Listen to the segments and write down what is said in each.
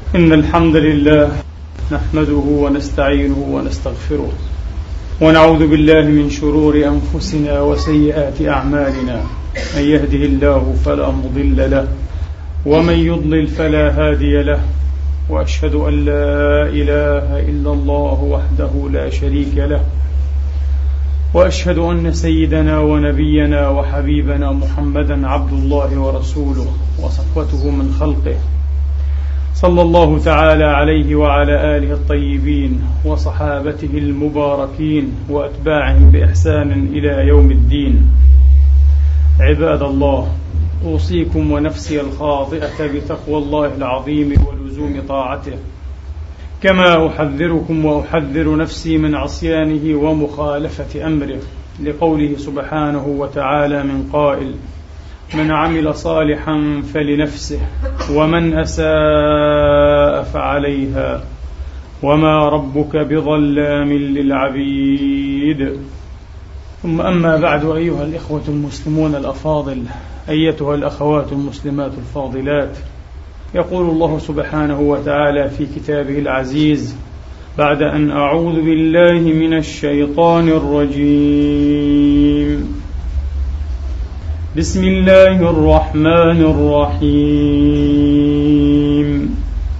إن الحمد لله نحمده ونستعينه ونستغفره ونعوذ بالله من شرور أنفسنا وسيئات أعمالنا. من يهده الله فلا مضل له ومن يضلل فلا هادي له، وأشهد أن لا إله إلا الله وحده لا شريك له، وأشهد أن سيدنا ونبينا وحبيبنا محمدا عبد الله ورسوله وصفوته من خلقه، صلى الله تعالى عليه وعلى آله الطيبين وصحابته المباركين وأتباعهم بإحسان إلى يوم الدين. عباد الله، أوصيكم ونفسي الخاطئة بتقوى الله العظيم ولزوم طاعته، كما أحذركم وأحذر نفسي من عصيانه ومخالفة أمره، لقوله سبحانه وتعالى من قائل: من عمل صالحا فلنفسه ومن أساء فعليها وما ربك بظلام للعبيد. ثم أما بعد، أيها الإخوة المسلمون الأفاضل، أيتها الأخوات المسلمات الفاضلات، يقول الله سبحانه وتعالى في كتابه العزيز بعد أن أعوذ بالله من الشيطان الرجيم: بسم الله الرحمن الرحيم: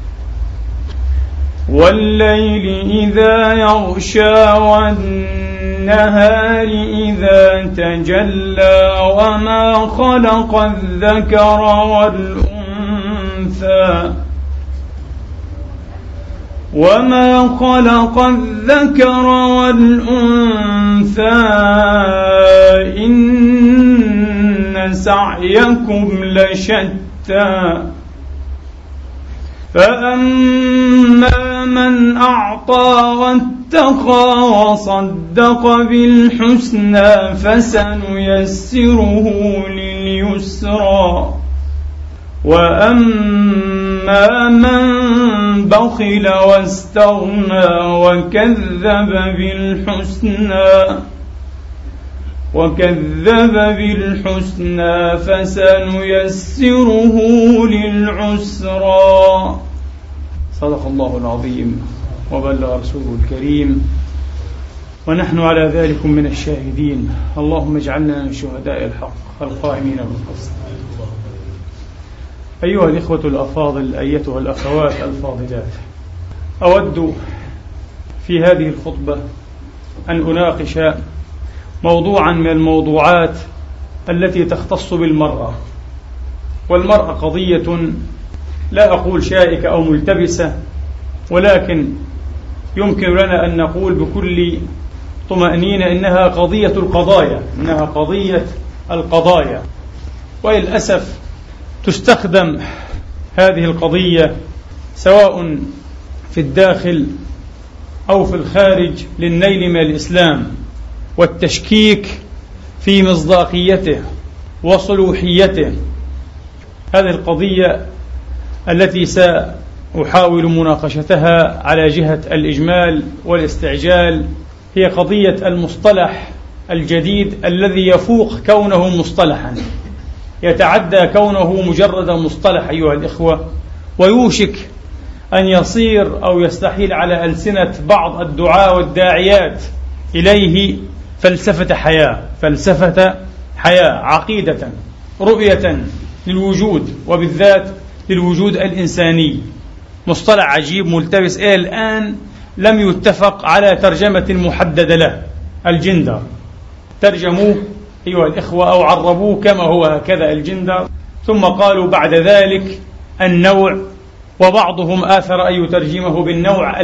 والليل إذا يغشى والنهار إذا تجلى وما خلق الذكر والأنثى إن سعيكم لشتى، فأما من أعطى واتقى وصدق بالحسنى فسنيسره لليسرى، وأما من بخل واستغنى وكذب بالحسنى فسنيسره للعسرى. صدق الله العظيم وبلغ رسوله الكريم، ونحن على ذلك من الشاهدين. اللهم اجعلنا من شهداء الحق القائمين بالقسط. أيها الإخوة الأفاضل، أيتها الأخوات الفاضلات، أود في هذه الخطبة أن أناقش موضوعا من الموضوعات التي تختص بالمرأة. والمرأة قضية لا أقول شائكة أو ملتبسة، ولكن يمكن لنا أن نقول بكل طمأنينة إنها قضية القضايا. وللأسف تستخدم هذه القضية سواء في الداخل أو في الخارج للنيل من الإسلام والتشكيك في مصداقيته وصلوحيته. هذه القضية التي سأحاول مناقشتها على جهة الإجمال والاستعجال هي قضية المصطلح الجديد الذي يفوق كونه مصطلحا، يتعدى كونه مجرد مصطلح أيها الإخوة، ويوشك أن يصير أو يستحيل على ألسنة بعض الدعاة والداعيات إليه فلسفة حياة، عقيدة، رؤية للوجود، وبالذات للوجود الإنساني. مصطلح عجيب ملتبس إلى الآن لم يتفق على ترجمة محددة له. الجندر ترجموه أيها الإخوة أو عربوه كما هو هكذا الجندر، ثم قالوا بعد ذلك النوع، وبعضهم آثر أن يترجمه بالنوع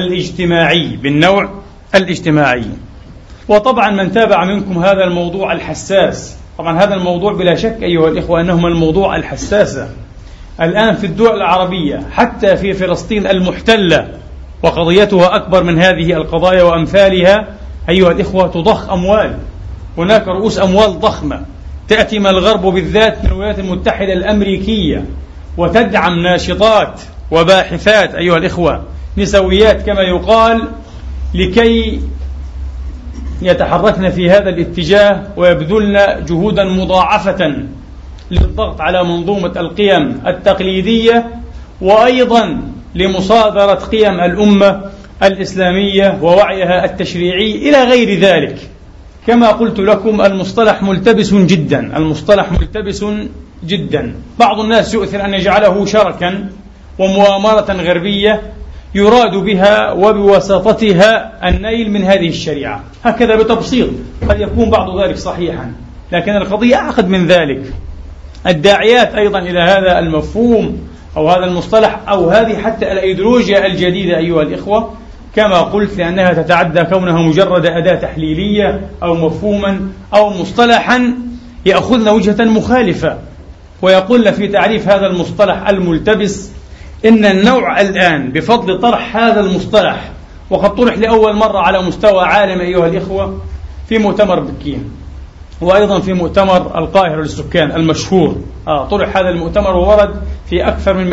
الاجتماعي. وطبعا من تابع منكم هذا الموضوع الحساس، طبعا هذا الموضوع بلا شك أيها الإخوة أنه الموضوع الحساس الآن في الدول العربية، حتى في فلسطين المحتلة، وقضيتها أكبر من هذه القضايا وأمثالها أيها الإخوة. تضخ أموال، هناك رؤوس أموال ضخمة تأتي من الغرب وبالذات من الولايات المتحدة الأمريكية، وتدعم ناشطات وباحثات أيها الإخوة، نسويات كما يقال، لكي يتحركن في هذا الاتجاه ويبذلن جهودا مضاعفة للضغط على منظومة القيم التقليدية، وأيضا لمصادرة قيم الأمة الإسلامية ووعيها التشريعي إلى غير ذلك. كما قلت لكم المصطلح ملتبس جدا، المصطلح ملتبس جدا. بعض الناس يؤثر أن يجعله شركا ومؤامرة غربية يراد بها وبواسطتها النيل من هذه الشريعة، هكذا بتبسيط. قد يكون بعض ذلك صحيحا، لكن القضية أعقد من ذلك. الداعيات أيضا إلى هذا المفهوم أو هذا المصطلح أو هذه حتى الأيديولوجيا الجديدة أيها الإخوة، كما قلت، لأنها تتعدى كونها مجرد أداة تحليلية أو مفهوما أو مصطلحا، يأخذن وجهة مخالفة ويقولن في تعريف هذا المصطلح الملتبس إن النوع الآن بفضل طرح هذا المصطلح، وقد طرح لأول مرة على مستوى عالمي أيها الإخوة في مؤتمر بكين، وأيضا في مؤتمر القاهرة للسكان المشهور. طرح هذا المؤتمر وورد في أكثر من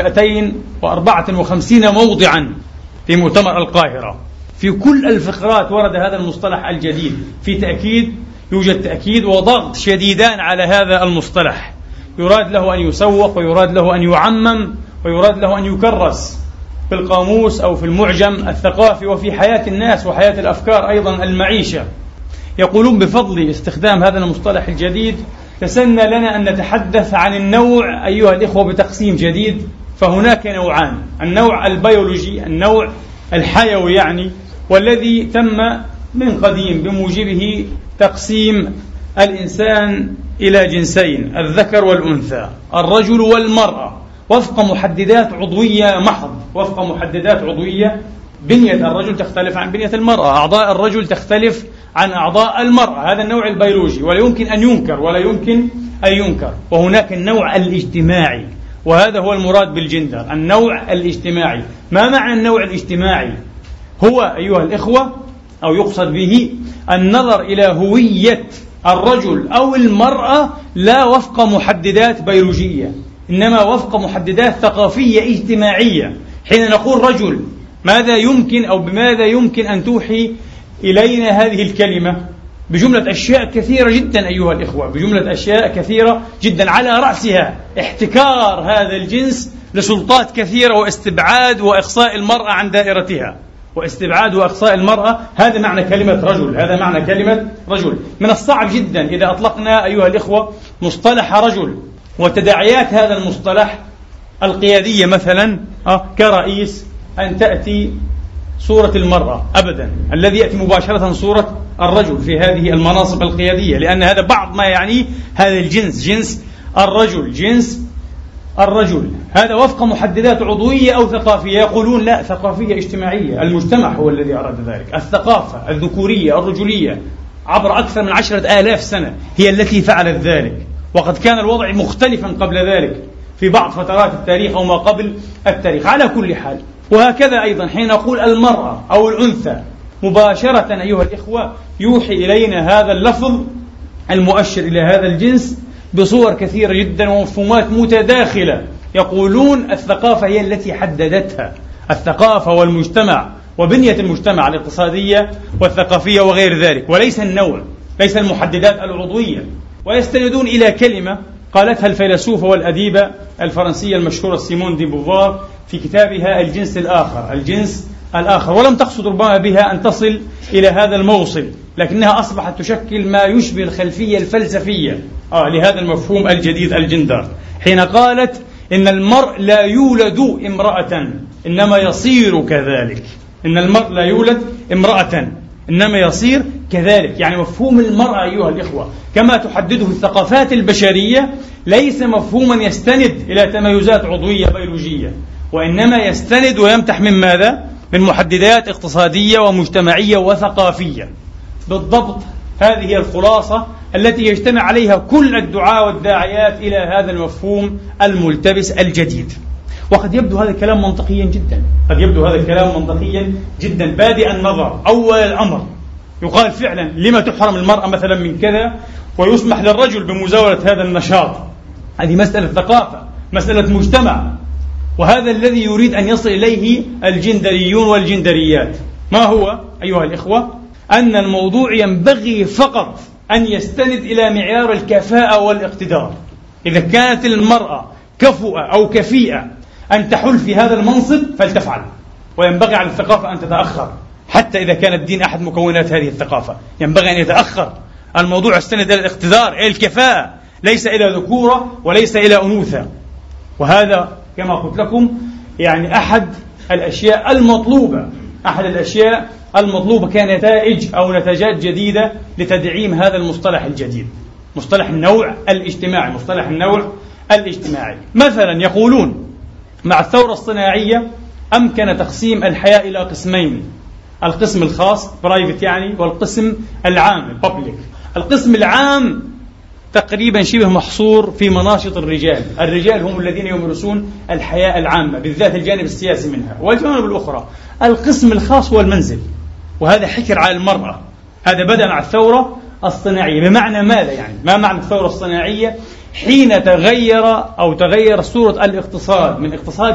254 موضعا في مؤتمر القاهرة. في كل الفقرات ورد هذا المصطلح الجديد، في تأكيد، يوجد تأكيد وضغط شديدان على هذا المصطلح، يراد له أن يسوق ويراد له أن يعمم ويراد له أن يكرس في القاموس أو في المعجم الثقافي وفي حياة الناس وحياة الأفكار أيضا المعيشة. يقولون بفضل استخدام هذا المصطلح الجديد تسنى لنا أن نتحدث عن النوع أيها الإخوة بتقسيم جديد. فهناك نوعان: النوع البيولوجي، النوع الحيوي يعني، والذي تم من قديم بموجبه تقسيم الإنسان إلى جنسين، الذكر والأنثى، الرجل والمرأة، وفق محددات عضوية محض، وفق محددات عضوية. بنية الرجل تختلف عن بنية المرأة، أعضاء الرجل تختلف عن أعضاء المرأة، هذا النوع البيولوجي ولا يمكن أن ينكر ولا يمكن أن ينكر. وهناك النوع الاجتماعي، وهذا هو المراد بالجندر، النوع الاجتماعي. ما معنى النوع الاجتماعي؟ هو أيها الإخوة أو يقصد به النظر إلى هوية الرجل أو المرأة لا وفق محددات بيولوجية، إنما وفق محددات ثقافية اجتماعية. حين نقول رجل، ماذا يمكن أو بماذا يمكن أن توحي إلينا هذه الكلمة؟ بجملة أشياء كثيرة جدا أيها الإخوة، بجملة أشياء كثيرة جدا، على رأسها احتكار هذا الجنس لسلطات كثيرة واستبعاد وإقصاء المرأة عن دائرتها، واستبعاد وإقصاء المرأة. هذا معنى كلمة رجل، هذا معنى كلمة رجل. من الصعب جدا إذا أطلقنا أيها الإخوة مصطلح رجل وتداعيات هذا المصطلح القيادية مثلا كرئيس أن تأتي صورة المرأة أبدا، الذي يأتي مباشرة صورة الرجل في هذه المناصب القيادية، لأن هذا بعض ما يعني هذا الجنس، جنس الرجل، جنس الرجل. هذا وفق محددات عضوية أو ثقافية. يقولون لا، ثقافية اجتماعية، المجتمع هو الذي أراد ذلك. الثقافة الذكورية الرجولية عبر أكثر من 10,000 سنة هي التي فعلت ذلك، وقد كان الوضع مختلفا قبل ذلك في بعض فترات التاريخ أو ما قبل التاريخ. على كل حال، وهكذا أيضا حين نقول المرأة أو الأنثى مباشرة أيها الإخوة يوحي إلينا هذا اللفظ المؤشر إلى هذا الجنس بصور كثيرة جدا ومفهومات متداخلة. يقولون الثقافة هي التي حددتها، الثقافة والمجتمع وبنية المجتمع الاقتصادية والثقافية وغير ذلك، وليس النوع، ليس المحددات العضوية. ويستندون إلى كلمة قالتها الفيلسوفة والأديبة الفرنسية المشهورة سيمون دي بوفار في كتابها الجنس الآخر، الجنس الآخر، ولم تقصد ربما بها أن تصل إلى هذا الموصل، لكنها أصبحت تشكل ما يشبه الخلفية الفلسفية لهذا المفهوم الجديد الجندر، حين قالت إن المرء لا يولد امرأة إنما يصير كذلك. إن المرء لا يولد امرأة إنما يصير كذلك. يعني مفهوم المرأة أيها الإخوة كما تحدده الثقافات البشرية ليس مفهوما يستند إلى تميزات عضوية بيولوجية، وإنما يستند ويمتح من ماذا؟ من محددات اقتصادية ومجتمعية وثقافية. بالضبط هذه هي الخلاصة التي يجتمع عليها كل الدعاة والداعيات إلى هذا المفهوم الملتبس الجديد. وقد يبدو هذا الكلام منطقيا جدا، قد يبدو هذا الكلام منطقيا جدا بادئ النظر. أول الأمر يقال فعلا لما تحرم المرأة مثلا من كذا ويسمح للرجل بمزاولة هذا النشاط؟ هذه مسألة ثقافة، مسألة مجتمع، وهذا الذي يريد أن يصل إليه الجندريون والجندريات. ما هو أيها الإخوة؟ أن الموضوع ينبغي فقط أن يستند إلى معيار الكفاءة والاقتدار. إذا كانت المرأة كفؤة أو كفيئة أن تحل في هذا المنصب فلتفعل، وينبغي على الثقافة أن تتأخر، حتى إذا كان الدين أحد مكونات هذه الثقافة ينبغي أن يتأخر. الموضوع يستند إلى الاقتدار، إلى الكفاءة، ليس إلى ذكورة وليس إلى أنوثة. وهذا كما قلت لكم يعني أحد الأشياء المطلوبة كنتائج أو نتاجات جديدة لتدعيم هذا المصطلح الجديد، مصطلح النوع الاجتماعي. مثلا يقولون مع الثورة الصناعية أمكن تقسيم الحياة إلى قسمين: القسم الخاص برايفت يعني، والقسم العام الببليك. القسم العام تقريبا شبه محصور في مناشط الرجال هم الذين يمارسون الحياة العامة، بالذات الجانب السياسي منها، والجوانب الأخرى. القسم الخاص هو المنزل، وهذا حكر على المرأة. هذا بدأ مع الثورة الصناعية. بمعنى ماذا يعني؟ ما معنى الثورة الصناعية؟ حين تغير صورة الاقتصاد من اقتصاد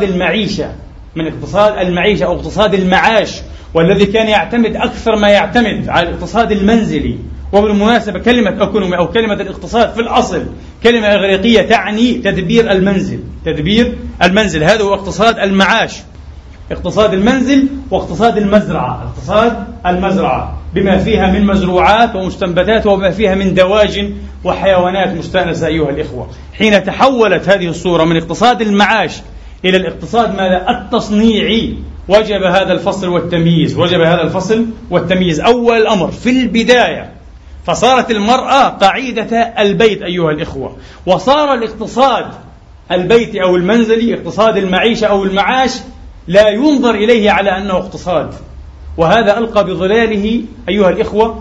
المعيشة أو اقتصاد المعاش، والذي كان يعتمد أكثر ما يعتمد على الاقتصاد المنزلي. وبالمناسبة كلمة أوكونومي أو كلمة الاقتصاد في الأصل كلمة إغريقية تعني تدبير المنزل. هذا هو اقتصاد المعاش، اقتصاد المنزل واقتصاد المزرعة بما فيها من مزروعات ومستنبتات وما فيها من دواجن وحيوانات مستأنسة. أيها الإخوة، حين تحولت هذه الصورة من اقتصاد المعاش إلى الاقتصاد التصنيعي، وجب هذا الفصل والتمييز. أول الأمر في البداية، فصارت المرأة قاعدة البيت أيها الإخوة، وصار الاقتصاد البيتي أو المنزلي، اقتصاد المعيشة أو المعاش، لا ينظر إليه على أنه اقتصاد. وهذا ألقى بظلاله أيها الإخوة،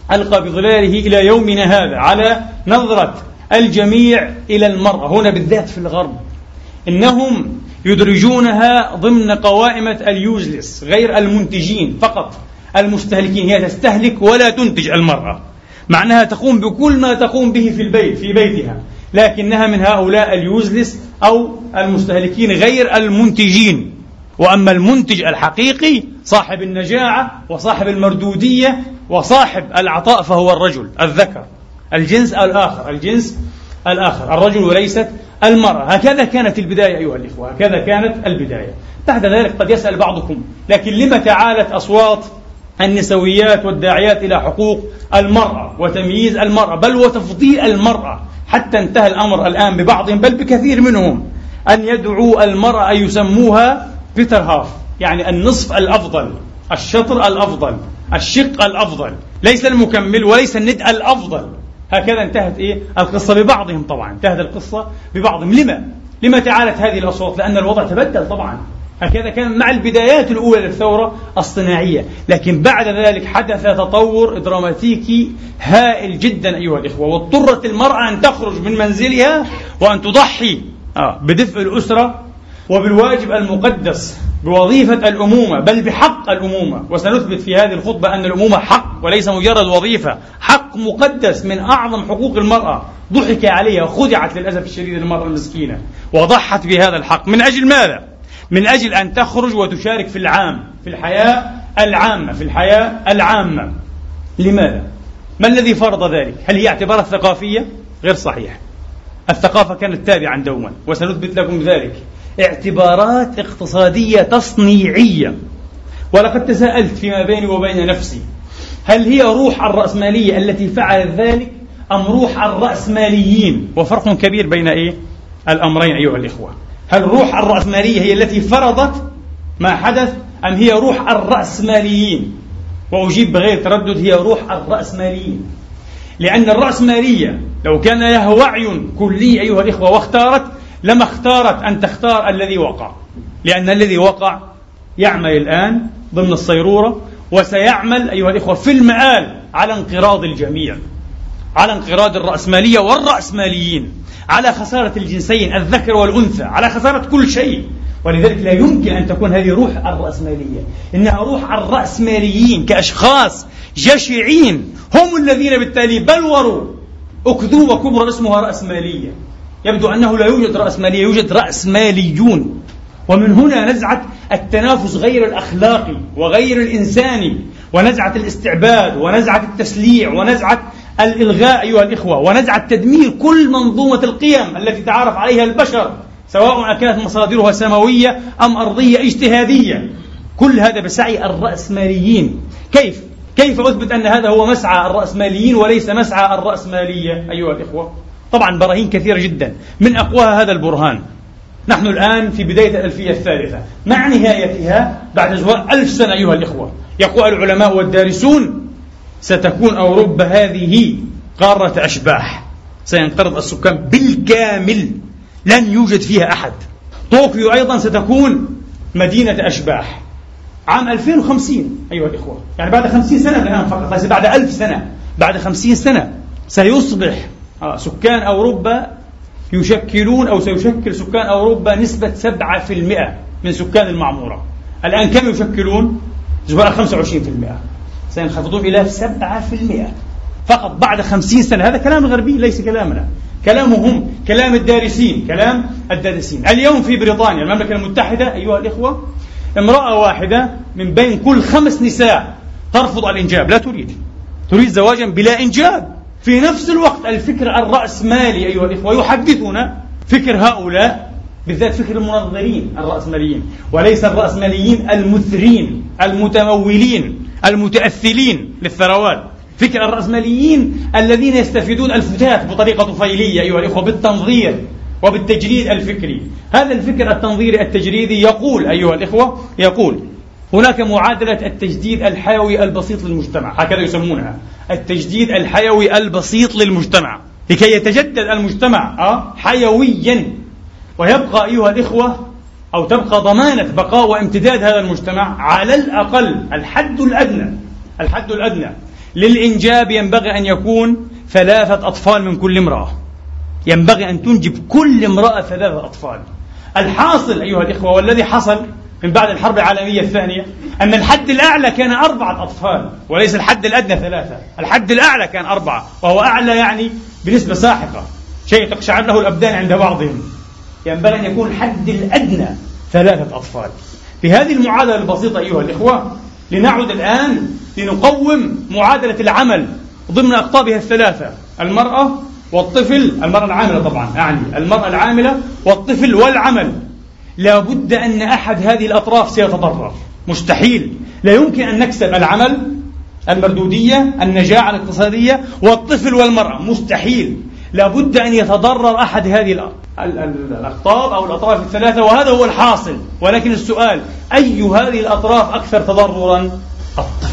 إلى يومنا هذا على نظرة الجميع إلى المرأة هنا بالذات في الغرب. إنهم يدرجونها ضمن قوائمة اليوزلس، غير المنتجين، فقط المستهلكين. هي تستهلك ولا تنتج المرأة، معناها تقوم بكل ما تقوم به في بيتها، لكنها من هؤلاء اليوزلس أو المستهلكين غير المنتجين. وأما المنتج الحقيقي صاحب النجاعة وصاحب المردودية وصاحب العطاء فهو الرجل الذكر، الجنس الآخر، الرجل وليست المرأة. هكذا كانت البداية أيها الإخوة، بعد ذلك قد يسأل بعضكم: لكن لما تعالت أصوات النسويات والداعيات إلى حقوق المرأة وتمييز المرأة بل وتفضيل المرأة، حتى انتهى الأمر الآن ببعضهم بل بكثير منهم أن يدعوا المرأة يسموها بيتر هاف، يعني النصف الأفضل، الشطر الأفضل، الشق الأفضل، ليس المكمل وليس الندء الأفضل. هكذا انتهت القصة ببعضهم. طبعا انتهت القصة ببعضهم. لما تعالت هذه الأصوات؟ لأن الوضع تبدل طبعا. هكذا كان مع البدايات الأولى للثورة الصناعية، لكن بعد ذلك حدث تطور دراماتيكي هائل جدا أيها الإخوة، واضطرت المرأة أن تخرج من منزلها وأن تضحي بدفء الأسرة وبالواجب المقدس بوظيفة الأمومة، بل بحق الأمومة. وسنثبت في هذه الخطبة أن الأمومة حق وليس مجرد وظيفة، حق مقدس من أعظم حقوق المرأة. ضحك عليها وخدعت للأسف الشديد المرأة المسكينة، وضحت بهذا الحق. من أجل ماذا؟ من أجل أن تخرج وتشارك في الحياة العامة. لماذا؟ ما الذي فرض ذلك؟ هل هي اعتبارات ثقافية؟ غير صحيح. الثقافة كانت تابعا دوما، وسنثبت لكم ذلك. اعتبارات اقتصادية تصنيعية. ولقد تساءلت فيما بيني وبين نفسي: هل هي روح الرأسمالية التي فعلت ذلك أم روح الرأسماليين؟ وفرق كبير بين الأمرين أيها الإخوة. هل روح الرأسمالية هي التي فرضت ما حدث أم هي روح الرأسماليين؟ وأجيب بغير تردد: هي روح الرأسماليين. لأن الرأسمالية لو كان لها وعي كلي أيها الإخوة واختارت، لما اختارت أن تختار الذي وقع، لأن الذي وقع يعمل الآن ضمن الصيرورة، وسيعمل أيها الإخوة في المآل على انقراض الجميع، على انقراض الرأسمالية والرأسماليين، على خسارة الجنسين الذكر والأنثى، على خسارة كل شيء. ولذلك لا يمكن أن تكون هذه روح الرأسمالية، إنها روح الرأسماليين كأشخاص جشعين، هم الذين بالتالي بلوروا أكذوبة كبرى اسمها رأسمالية. يبدو أنه لا يوجد رأسمالية، يوجد رأسماليون. ومن هنا نزعة التنافس غير الأخلاقي وغير الإنساني، ونزعة الاستعباد، ونزعة التسليع، ونزعة الإلغاء أيها الإخوة، ونزعة تدمير كل منظومة القيم التي تعارف عليها البشر سواء كانت مصادرها سماوية أم أرضية اجتهادية. كل هذا بسعي الرأسماليين. كيف أثبت أن هذا هو مسعى الرأسماليين وليس مسعى الرأسمالية أيها الإخوة؟ طبعا براهين كثيرة جدا، من أقواها هذا البرهان. نحن الآن في بداية الألفية الثالثة مع نهايتها بعد زوال 1000 سنة أيها الإخوة. يقول العلماء والدارسون: ستكون أوروبا هذه قارة أشباح، سينقرض السكان بالكامل، لن يوجد فيها أحد. طوكيو أيضا ستكون مدينة أشباح عام 2050 أيها الإخوة، يعني بعد 50 سنة الآن فقط، ليس بعد 1000 سنة، بعد 50 سنة سيصبح سكان أوروبا يشكلون أو سيشكل سكان أوروبا نسبة 7% من سكان المعمورة. الآن كم يشكلون؟ 25%، سينخفضون إلى 7% فقط بعد 50 سنة. هذا كلام الغربي ليس كلامنا، كلامهم، كلام الدارسين، كلام الدارسين. اليوم في بريطانيا المملكة المتحدة أيها الإخوة، امرأة واحدة من بين كل 5 نساء ترفض الإنجاب، لا تريد زواجا بلا إنجاب. في نفس الوقت الفكر الرأسمالي أيها الإخوة يحدثنا فكر هؤلاء، بالذات فكر المنظرين الرأسماليين، وليس الرأسماليين المثرين المتمولين المتأثلين للثروات. فكر الرأسماليين الذين يستفيدون الفتات بطريقة طفيلية أيها الإخوة، بالتنظير وبالتجريد الفكري. هذا الفكر التنظيري التجريدي يقول أيها الإخوة، يقول هناك معادلة التجديد الحيوي البسيط للمجتمع، هكذا يسمونها، التجديد الحيوي البسيط للمجتمع، لكي يتجدد المجتمع حيويا ويبقى أيها الإخوة، أو تبقى ضمانة بقاء وامتداد هذا المجتمع على الأقل الحد الأدنى للإنجاب ينبغي أن يكون 3 أطفال من كل امرأة. ينبغي أن تنجب كل امرأة 3 أطفال. الحاصل أيها الإخوة والذي حصل من بعد الحرب العالمية الثانية أن الحد الأعلى كان 4 أطفال وليس الحد الأدنى 3. الحد الأعلى كان 4، وهو أعلى يعني بنسبة ساحقة، شيء تقشعر له الأبدان عند بعضهم. ينبغي أن يكون الحد الأدنى 3 أطفال. بهذه المعادلة البسيطة أيها الإخوة لنعد الآن لنقوم معادلة العمل ضمن أقطابها ال3: المرأة والطفل، المرأة العاملة طبعا، أعني المرأة العاملة والطفل والعمل. لا بد أن أحد هذه الأطراف سيتضرر، مستحيل. لا يمكن أن نكسب العمل، المردودية، النجاعة الاقتصادية، والطفل والمرأة، مستحيل. لا بد أن يتضرر أحد هذه الأقطاب أو الأطراف ال3، وهذا هو الحاصل. ولكن السؤال: أي هذه الأطراف أكثر تضررا؟ الطفل.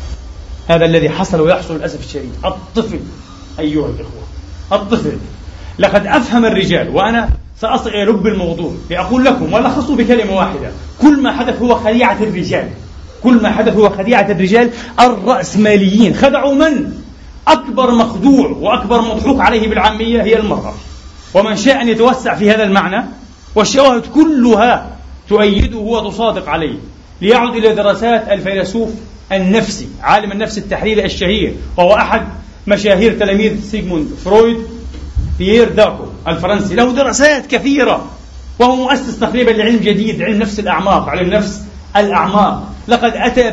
هذا الذي حصل ويحصل للأسف الشديد. الطفل أيها الإخوة، الطفل. لقد أفهم الرجال، وأنا سأصل إلى لب الموضوع لأقول لكم ولخصوا بكلمة واحدة: كل ما حدث هو خديعة الرجال، كل ما حدث هو خديعة الرجال. الرأسماليين خدعوا من؟ أكبر مخدوع وأكبر مضحوك عليه بالعامية هي المرأة. ومن شاء أن يتوسع في هذا المعنى، والشواهد كلها تؤيده وتصادق عليه. ليعد إلى دراسات الفيلسوف النفسي، عالم النفس التحليلي الشهير، وهو أحد مشاهير تلاميذ سيغموند فرويد، بيير داكو الفرنسي، له دراسات كثيرة، وهو مؤسس تقريبا لعلم جديد، علم نفس الأعماق، علم نفس الأعماق. لقد أتى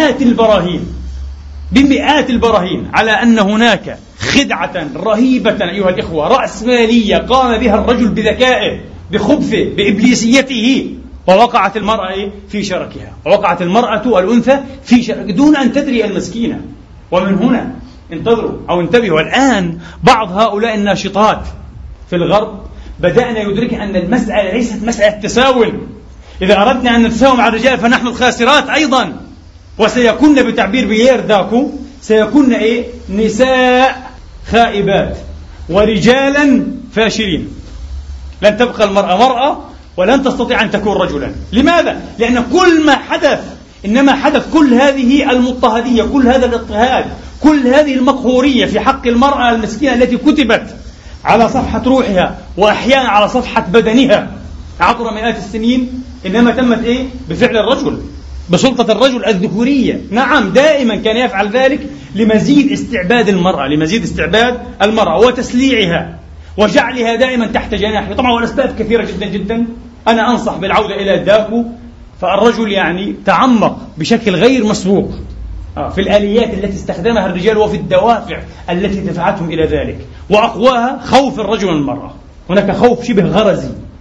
بمئات البراهين على أن هناك خدعة رهيبة أيها الإخوة رأسمالية قام بها الرجل بذكائه، بخبثه، بإبليسيته، ووقعت المرأة في شركها، ووقعت المرأة الأنثى في شرك دون أن تدري المسكينة. ومن هنا انتظروا أو انتبهوا، الآن بعض هؤلاء الناشطات في الغرب بدأنا يدرك أن المسألة ليست مسألة تساوم. إذا أردنا أن نتساوم مع الرجال فنحن الخاسرات أيضا، وسيكون بتعبير بيير داكو سيكون نساء خائبات ورجالا فاشلين. لن تبقى المرأة مرأة ولن تستطيع أن تكون رجلا. لماذا؟ لأن كل ما حدث إنما حدث كل هذه المضطهدية، كل هذا الاضطهاد، كل هذه المقهورية في حق المرأة المسكينة التي كتبت على صفحة روحها وأحيانا على صفحة بدنها عبر مئات السنين، إنما تمت بفعل الرجل، بسلطة الرجل الذكورية. نعم، دائما كان يفعل ذلك لمزيد استعباد المرأة وتسليعها وجعلها دائما تحت جناحه. طبعا والأسباب كثيرة جدا جدا. أنا أنصح بالعودة إلى داكو، فالرجل تعمق بشكل غير مسبوق في الآليات التي استخدمها الرجال وفي الدوافع التي دفعتهم إلى ذلك، وأقواها خوف الرجل من المرأة. هناك خوف شبه غرزي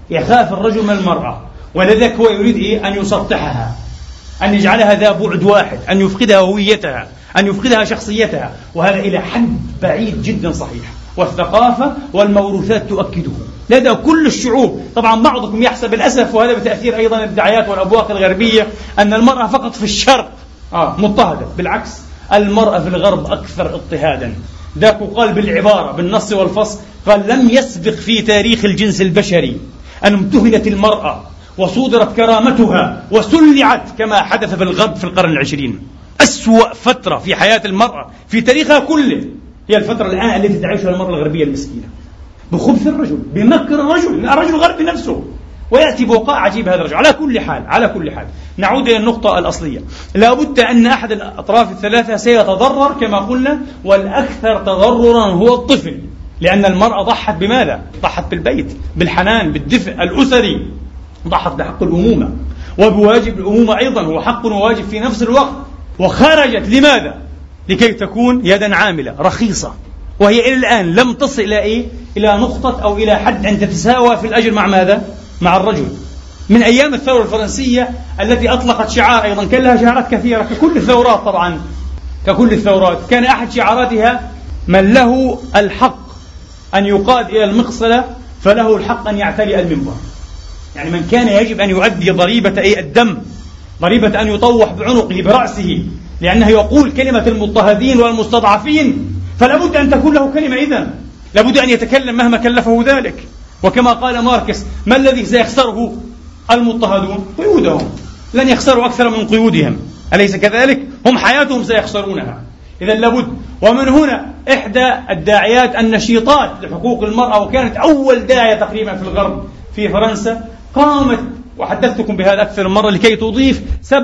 يخاف الرجل من المرأة، ولذلك هو يريد أن يسطحها، أن يجعلها ذا بعد واحد، أن يفقدها هويتها، أن يفقدها شخصيتها، وهذا إلى حد بعيد جدا صحيح، والثقافة والموروثات تؤكده لدى كل الشعوب. طبعا بعضكم يحسب للأسف، وهذا بتأثير أيضا الدعايات والأبواق الغربية، أن المرأة فقط في الشرق مضطهدة. بالعكس، المرأة في الغرب أكثر اضطهادا. ذاك قال بالعبارة بالنص والفصل، قال: لم يسبق في تاريخ الجنس البشري أن امتهنت المرأة وصودرت كرامتها وسلعت كما حدث في الغرب في القرن العشرين. أسوأ فترة في حياة المرأة في تاريخها كله هي الفترة الآن التي تعيشها المرأة الغربية المسكينة، بخبث الرجل، بمكر الرجل الغربي نفسه، ويأتي بوقاء عجيب هذا الرجل. على كل حال نعود إلى النقطة الأصلية. لا بد أن أحد الأطراف الثلاثة سيتضرر كما قلنا، والأكثر تضررا هو الطفل، لأن المرأة ضحت بماذا؟ ضحت بالبيت، بالحنان، بالدفء الأسري، ضحت بحق الأمومة وبواجب الأمومة أيضا، هو حق وواجب في نفس الوقت، وخرجت لماذا؟ لكي تكون يدا عاملة رخيصة، وهي إلى الآن لم تصل إلى نقطة أو إلى حد أن تتساوى في الأجر مع ماذا؟ مع الرجل. من أيام الثورة الفرنسية التي أطلقت شعار، أيضا كان لها شعارات كثيرة ككل الثورات، طبعا ككل الثورات، كان أحد شعاراتها: من له الحق أن يقاد إلى المقصلة فله الحق أن يعتلي المنبر. يعني من كان يجب أن يؤدي ضريبة الدم، ضريبة أن يطوح بعنقه برأسه، لأنه يقول كلمة المضطهدين والمستضعفين، فلا بد أن تكون له كلمة. إذن لابد أن يتكلم مهما كلفه ذلك. وكما قال ماركس: ما الذي سيخسره المضطهدون؟ قيودهم، لن يخسروا أكثر من قيودهم، أليس كذلك؟ هم حياتهم سيخسرونها. إذن لابد. ومن هنا إحدى الداعيات النشيطات لحقوق المرأة، وكانت أول داعية تقريبا في الغرب في فرنسا، قامت، وحدثتكم بهذا أكثر من مرة، لكي تضيف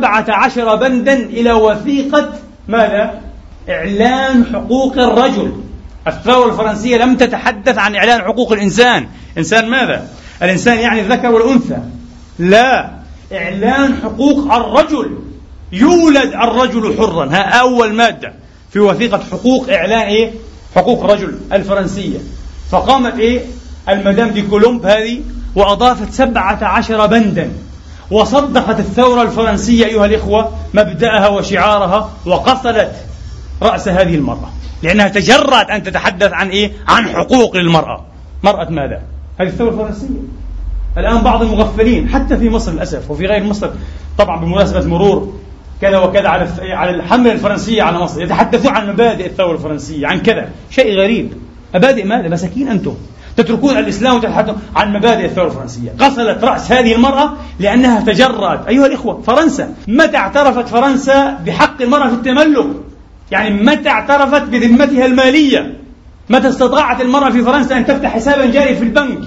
17 بندا إلى وثيقة ماذا؟ إعلان حقوق الرجل. الثورة الفرنسية لم تتحدث عن إعلان حقوق الإنسان. إنسان ماذا؟ الإنسان يعني الذكر والأنثى، لا، إعلان حقوق الرجل. يولد الرجل حرا، ها أول مادة في وثيقة حقوق إعلان حقوق الرجل الفرنسية. فقامت المدام دي كولومب هذه وأضافت 17 بندا، وصدقت الثورة الفرنسية أيها الإخوة مبدأها وشعارها، وقصلت رأس هذه المرأة، لأنها تجرأت أن تتحدث عن حقوق للمرأة. مرأة ماذا؟ هذه الثورة الفرنسية. الآن بعض المغفلين حتى في مصر للأسف وفي غير مصر، طبعا بمناسبة مرور كذا وكذا على الحملة الفرنسية على مصر، يتحدثون عن مبادئ الثورة الفرنسية، عن كذا. شيء غريب. مبادئ ماذا؟ مساكين أنتم تتركون الإسلام وتتحدثون عن مبادئ الثورة الفرنسية. قصلت رأس هذه المرأة لأنها تجرأت. أيها الإخوة، فرنسا متى اعترفت فرنسا بحق المرأة في التملك؟ يعني متى اعترفت بذمتها المالية؟ متى استطاعت المرأة في فرنسا أن تفتح حسابا جاريا في البنك؟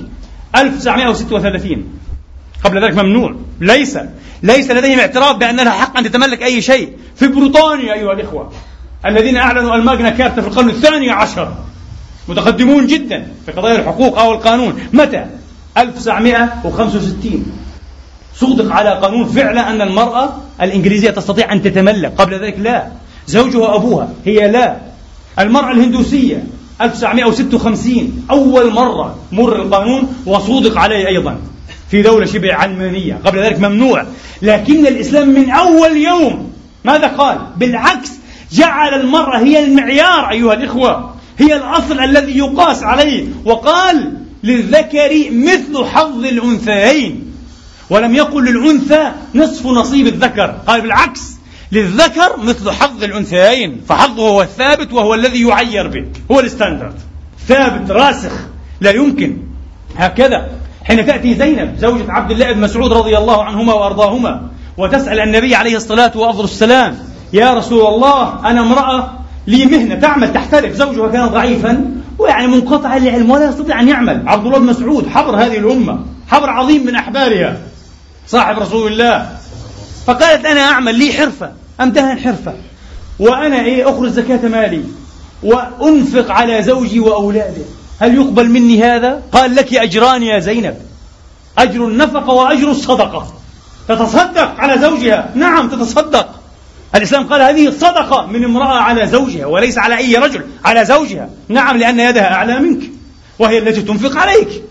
1936. قبل ذلك ممنوع. ليس لديهم اعتراف بأن لها حق أن تتملك أي شيء. في بريطانيا أيها الإخوة الذين أعلنوا الماغنا كارتا في القرن 12، متقدمون جدا في قضايا الحقوق أو القانون. متى؟ 1965 صودق على قانون فعلا أن المرأة الإنجليزية تستطيع أن تتملك. قبل ذلك لا، زوجها أبوها، هي لا. المرأة الهندوسية 1956 أول مرة مر القانون وصودق عليه أيضا في دولة شبه علمانية. قبل ذلك ممنوع. لكن الإسلام من أول يوم ماذا قال؟ بالعكس، جعل المرأة هي المعيار أيها الإخوة، هي الأصل الذي يقاس عليه، وقال للذكر مثل حظ الأنثيين، ولم يقل للأنثى نصف نصيب الذكر، قال بالعكس للذكر مثل حظ الأنثيين، فحظه هو الثابت وهو الذي يعير به، هو الستاندرد، ثابت راسخ لا يمكن. هكذا حين تأتي زينب زوجة عبد الله بن مسعود رضي الله عنهما وأرضاهما وتسأل النبي عليه الصلاة والسلام: يا رسول الله، أنا امرأة لي مهنة تعمل تحترف، زوجها كان ضعيفا ويعني منقطع العلم ولا يستطيع أن يعمل. عبد الله بن مسعود حبر هذه الأمة، حبر عظيم من أحبارها، صاحب رسول الله. فقالت: أنا أعمل لي حرفة، أمتهن حرفة، وأنا أخرج زكاة مالي وأنفق على زوجي وأولاده، هل يقبل مني هذا؟ قال: لك أجران يا زينب، أجر النفقة وأجر الصدقة. تتصدق على زوجها، نعم تتصدق. الإسلام قال هذه صدقة من امرأة على زوجها، وليس على أي رجل، على زوجها، نعم، لأن يدها أعلى منك وهي التي تنفق عليك.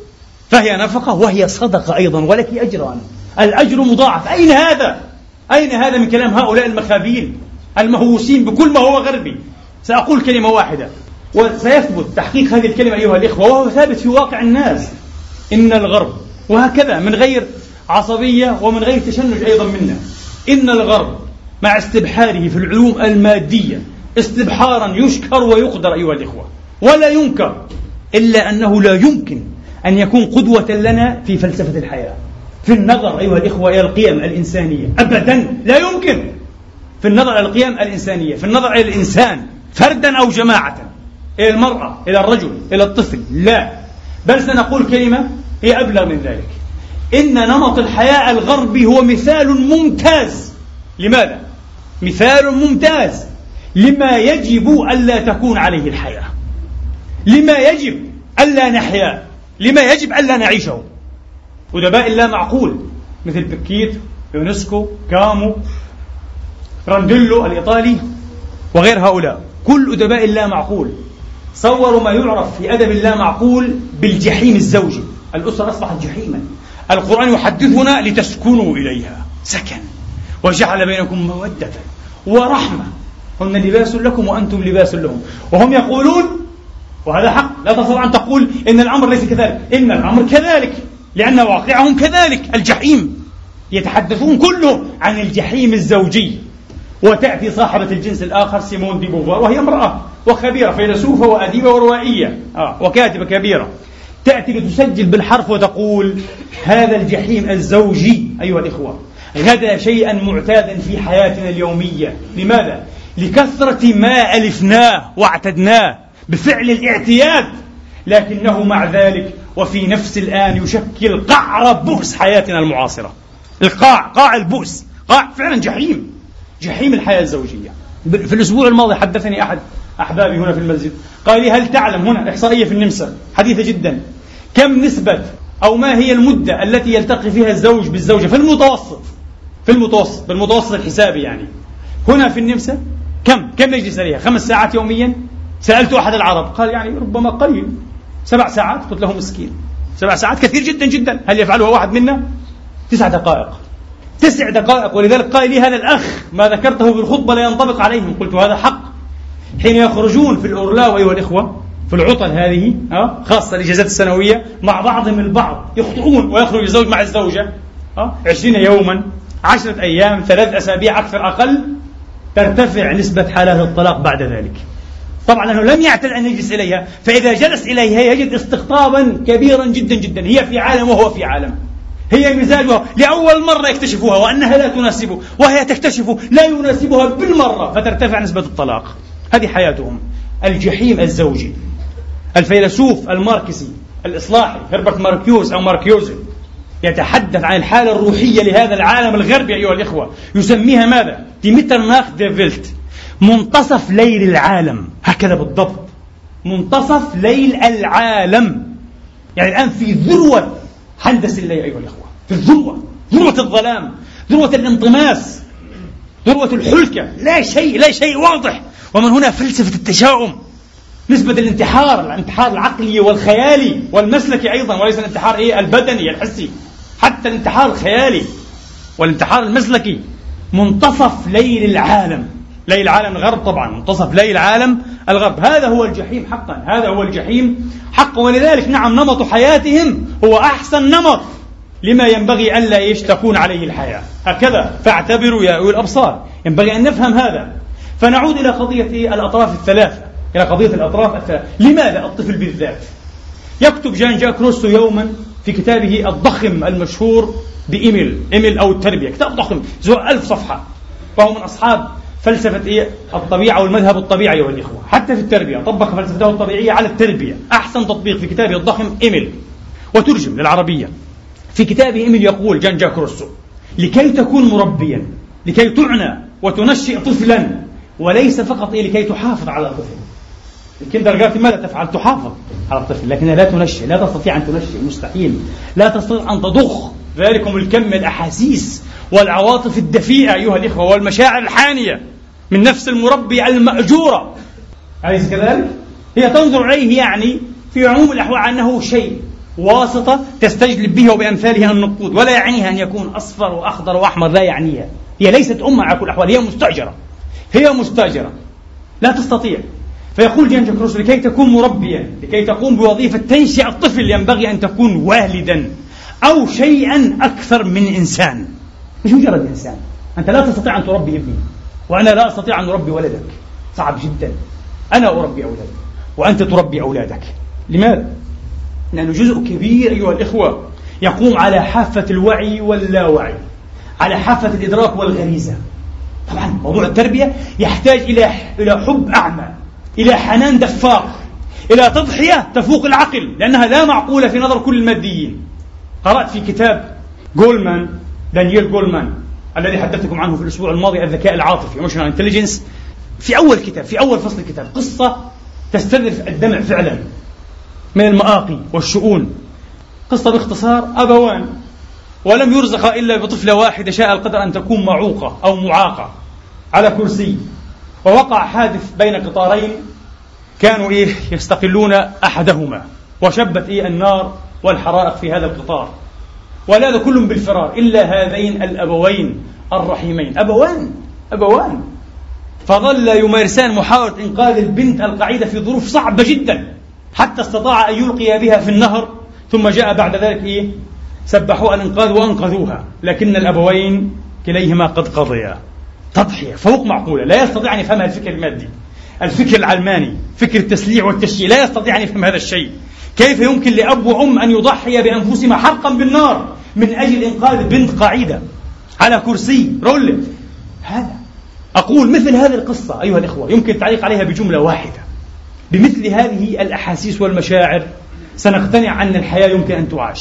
فهي نفقة وهي صدقة أيضا ولك أجران، الأجر مضاعف. أين هذا؟ أين هذا من كلام هؤلاء المخابيل المهووسين بكل ما هو غربي؟ سأقول كلمة واحدة وسيثبت تحقيق هذه الكلمة أيها الإخوة، وهو ثابت في واقع الناس. إن الغرب، وهكذا من غير عصبية ومن غير تشنج أيضا منا، إن الغرب مع استبحاره في العلوم المادية استبحارا يشكر ويقدر أيها الإخوة ولا ينكر، إلا أنه لا يمكن أن يكون قدوة لنا في فلسفة الحياة، في النظر أيها الإخوة إلى القيم الإنسانية، أبدا لا يمكن. في النظر إلى القيم الإنسانية، في النظر إلى الإنسان فردا أو جماعة، إلى المرأة، إلى الرجل، إلى الطفل، لا. بل سنقول كلمة هي أبلغ من ذلك، إن نمط الحياة الغربي هو مثال ممتاز. لماذا؟ مثال ممتاز لما يجب ألا تكون عليه الحياة، لما يجب ألا نحيا، لما يجب ألا نعيشه. أدباء لا معقول مثل بيكيت، يونسكو، كامو، رانديلو الإيطالي وغير هؤلاء، كل أدباء لا معقول صوروا ما يعرف في أدب لا معقول بالجحيم الزوجي. الأسرة أصبحت جحيما. القرآن يحدثنا لتسكنوا إليها سكن وجعل بينكم مودة ورحمة، هن لباس لكم وأنتم لباس لهم. وهم يقولون، وهذا حق، لا تستطيع أن تقول إن الأمر ليس كذلك، إن الأمر كذلك، لأن واقعهم كذلك الجحيم. يتحدثون كلهم عن الجحيم الزوجي. وتأتي صاحبة الجنس الآخر سيمون دي بوفوار، وهي امرأة وخبيرة فيلسوفة وأديبة وروائية وكاتبة كبيرة، تأتي لتسجل بالحرف وتقول هذا الجحيم الزوجي أيها الإخوة غدا شيئا معتادا في حياتنا اليومية. لماذا؟ لكثرة ما ألفناه واعتدناه بفعل الاعتياد، لكنه مع ذلك وفي نفس الآن يشكل قعر بؤس حياتنا المعاصرة. قاع البؤس، قاع فعلا جحيم الحياة الزوجية. في الأسبوع الماضي حدثني أحد أحبابي هنا في المسجد، قال لي هل تعلم، هنا إحصائية في النمسا حديثة جدا، كم نسبة أو ما هي المدة التي يلتقي فيها الزوج بالزوجة في المتوسط بالمتوسط الحسابي يعني هنا في النمسا؟ كم يجلس عليها؟ 5 ساعات يوميا؟ سألت أحد العرب قال يعني ربما قليل، 7 ساعات. قلت له مسكين، 7 ساعات كثير جدا جدا. هل يفعلها واحد منا؟ 9 دقائق. 9 دقائق. ولذلك قال لي هذا الأخ ما ذكرته في الخطبة لا ينطبق عليهم. قلت هذا حق. حين يخرجون في الأورلاو أيها الإخوة في العطل هذه خاصة الإجازات السنوية مع بعضهم البعض يخطئون، ويخرج الزوج مع الزوجة 20 يوما، 10 أيام، 3 أسابيع أكثر أقل، ترتفع نسبة حالات الطلاق بعد ذلك. طبعا أنه لم يعتد أن يجلس إليها، فإذا جلس إليها يجد استقطابا كبيرا جدا جدا. هي في عالم وهو في عالم، هي مزاجها لأول مرة يكتشفها وأنها لا تناسبه، وهي تكتشف لا يناسبها بالمرة، فترتفع نسبة الطلاق. هذه حياتهم، الجحيم الزوجي. الفيلسوف الماركسي الإصلاحي هربرت ماركيوس أو ماركيوزي يتحدث عن الحالة الروحية لهذا العالم الغربي أيها الإخوة، يسميها ماذا؟ ديمترناخ ديفيلت، منتصف ليل العالم، هكذا بالضبط، منتصف ليل العالم. يعني الآن في ذروة حندس الليل أيها الإخوة، في ذروة الظلام، ذروة الانطماس، ذروة الحلكة، لا شيء واضح. ومن هنا فلسفة التشاؤم، نسبة الانتحار العقلي والخيالي والمسلكي أيضا، وليس الانتحار البدني الحسي، حتى الانتحار الخيالي والانتحار المسلكي. منتصف ليل العالم، ليل العالم الغرب طبعا، منتصف ليل العالم الغرب. هذا هو الجحيم حقا، هذا هو الجحيم حقا. ولذلك نعم نمط حياتهم هو أحسن نمط لما ينبغي ألا يشتكون عليه الحياة. هكذا فاعتبروا يا أولي الأبصار، ينبغي أن نفهم هذا. فنعود إلى قضية الأطراف الثلاثة، لماذا الطفل بالذات؟ يكتب جان جاك روسو يوما في كتابه الضخم المشهور بإيميل أو التربية، كتاب ضخم 1000 صفحة، وهو من أصحاب فلسفة الطبيعة والمذهب الطبيعي أيها الإخوة. حتى في التربية طبق فلسفته الطبيعية على التربية، أحسن تطبيق في كتابه الضخم إيميل، وترجم للعربية. في كتابه إيميل يقول جان جاك روسو: لكي تكون مربيا، لكي تعنى وتنشئ طفلا، وليس فقط لكي تحافظ على الطفل. الكندرغارتن ماذا تفعل؟ تحافظ على الطفل، لكنها لا تنشئ، لا تستطيع أن تنشئ، مستحيل، لا تستطيع أن تضخ ذلكم الكم من الأحاسيس والعواطف الدفيئة أيها الإخوة والمشاعر الحانية من نفس المربي المأجورة. أليس كذلك؟ هي تنظر إليه يعني في عموم الأحوال أنه شيء واسطة تستجلب به وبأمثالها النقود، ولا يعنيها أن يكون أصفر وأخضر وأحمر، لا يعنيها. هي ليست أمة على كل الأحوال، هي مستأجرة لا تستطيع. فيقول جان جاك روسو: لكي تكون مربيا، لكي تقوم بوظيفة تنشئ الطفل، ينبغي أن تكون والدا أو شيئا أكثر من إنسان، مش مجرد إنسان. أنت لا تستطيع أن تربي ابني، وأنا لا أستطيع أن أربي ولدك، صعب جدا. أنا أربي أولادي وأنت تربي أولادك. لماذا؟ لأنه جزء كبير أيها الإخوة يقوم على حافة الوعي واللاوعي، على حافة الإدراك والغريزة. طبعا موضوع التربية يحتاج إلى حب أعمى، إلى حنان دفاق، إلى تضحية تفوق العقل، لأنها لا معقولة في نظر كل الماديين. قرأت في كتاب دانييل جولمان الذي حدثتكم عنه في الأسبوع الماضي، الذكاء العاطفي Emotional Intelligence، في أول فصل الكتاب قصة تستذرف الدمع فعلا من المآقي والشؤون. قصة باختصار: أبوان ولم يرزق إلا بطفلة واحدة شاء القدر أن تكون معوقة أو معاقة على كرسي، ووقع حادث بين قطارين كانوا يستقلون أحدهما، وشبت النار والحرائق في هذا القطار، ولاذ كل بالفرار إلا هذين الأبوين الرحيمين. أبوان فظل يمارسان محاولة إنقاذ البنت القعيدة في ظروف صعبة جدا، حتى استطاع أن يلقي بها في النهر، ثم جاء بعد ذلك سبحوا الإنقاذ وأنقذوها، لكن الأبوين كليهما قد قضيا. تضحية فوق معقولة، لا يستطيع أن يفهمها الفكر المادي، الفكر العلماني، فكر التسليع والتشييع، لا يستطيع أن يفهم هذا الشيء. كيف يمكن لأب وأم أن يضحي بأنفسهما حرقا بالنار من أجل إنقاذ بنت قاعدة على كرسي رولة؟ هذا أقول مثل هذه القصة أيها الإخوة يمكن التعليق عليها بجملة واحدة: بمثل هذه الأحاسيس والمشاعر سنقتنع أن الحياة يمكن